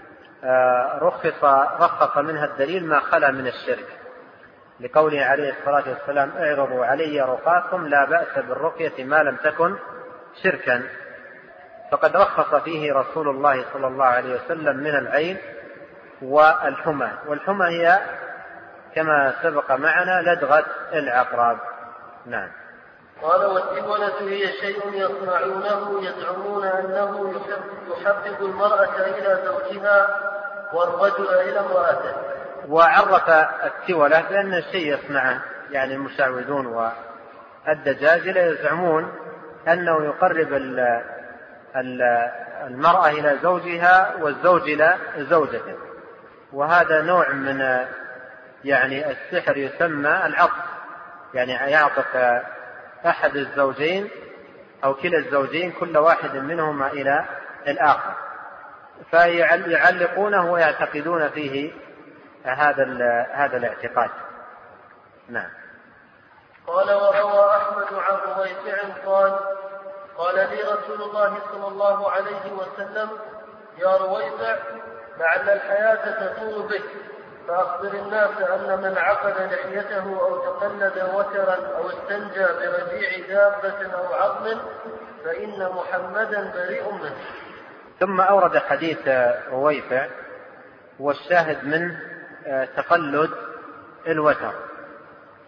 رخص, رخص منها الدليل ما خلا من الشرك، لقوله عليه الصلاة والسلام اعرضوا علي رقاكم لا بأس بالرقية ما لم تكن شركا. فقد رخص فيه رسول الله صلى الله عليه وسلم من العين والحمى. والحمى هي كما سبق معنا لدغة العقرب. نعم. قال والتولة هي شيء يصنعونه يزعمون أنه يحبب المرأة إلى زوجها والرجل إلى امرأته. وعرف التولة بأن الشيء يصنعه يعني المشعوذون والدجاجلة يزعمون أنه يقرب المرأة إلى زوجها والزوج إلى زوجته، وهذا نوع من يعني السحر يسمى العطف، يعني يعطف أحد الزوجين أو كلا الزوجين كل واحد منهما إلى الآخر، فيعلقونه ويعتقدون فيه هذا هذا الاعتقاد. نعم. قال وروى أحمد عن رويفع قال قال لي رسول الله صلى الله عليه وسلم يا رويفع لعل الحياة تطول بك، فأخبر الناس أن من عقد لحيته أو تقلد وترا أو استنجى برجيع دابة أو عظم فإن محمدا بريء منه. ثم أورد حديث رويفع والشاهد منه تقلد الوتر،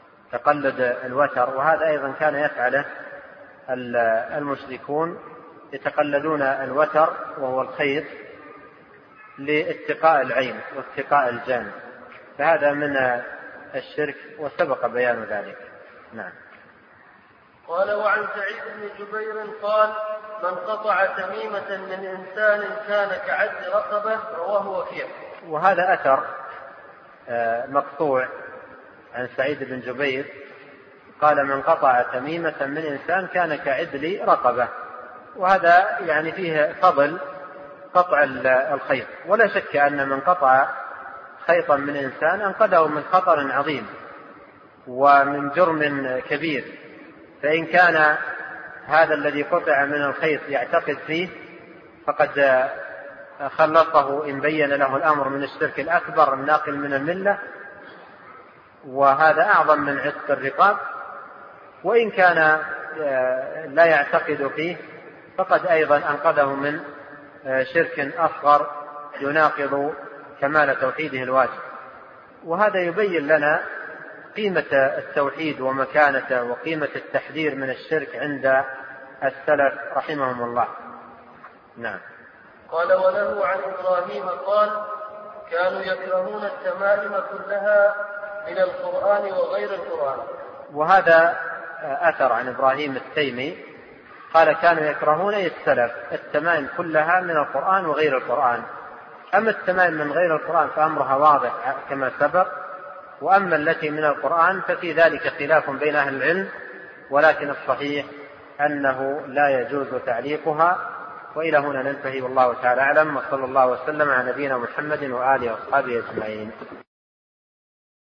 تقلد الوتر، وهذا أيضا كان يفعله المشركون يتقلدون الوتر وهو الخيط لاتقاء العين واتقاء الجان، فهذا من الشرك وسبق بيان ذلك. نعم. قال وعن سعيد بن جبير قال من قطع تميمة من إنسان كان كعد رقبة، رواه وكيع. وهذا أثر مقطوع عن سعيد بن جبير قال من قطع تميمة من إنسان كان كعدل رقبة، وهذا يعني فيه فضل قطع الخيط، ولا شك أن من قطع خيطا من إنسان أنقذه من خطر عظيم ومن جرم كبير، فإن كان هذا الذي قطع من الخيط يعتقد فيه فقد خلصه إن بين له الأمر من الشرك الأكبر الناقل من الملة، وهذا أعظم من عتق الرقاب. وإن كان لا يعتقد فيه فقد أيضا أنقذه من شرك أصغر يناقض كمال توحيده الواجب. وهذا يبين لنا قيمة التوحيد ومكانته وقيمة التحذير من الشرك عند السلف رحمهم الله. نعم. قال وله عن إبراهيم قال كانوا يكرهون التمائم كلها من القرآن وغير القرآن. وهذا أثر عن إبراهيم التيمي قال كانوا يكرهون السلف التمائم كلها من القرآن وغير القرآن. أما التمائم من غير القرآن فأمرها واضح كما سبق، وأما التي من القرآن ففي ذلك خلاف بين أهل العلم، ولكن الصحيح أنه لا يجوز تعليقها. وإلى هنا ننتهي، والله تعالى أعلم، وصلى الله وسلم على نبينا محمد وآله وأصحابه أجمعين.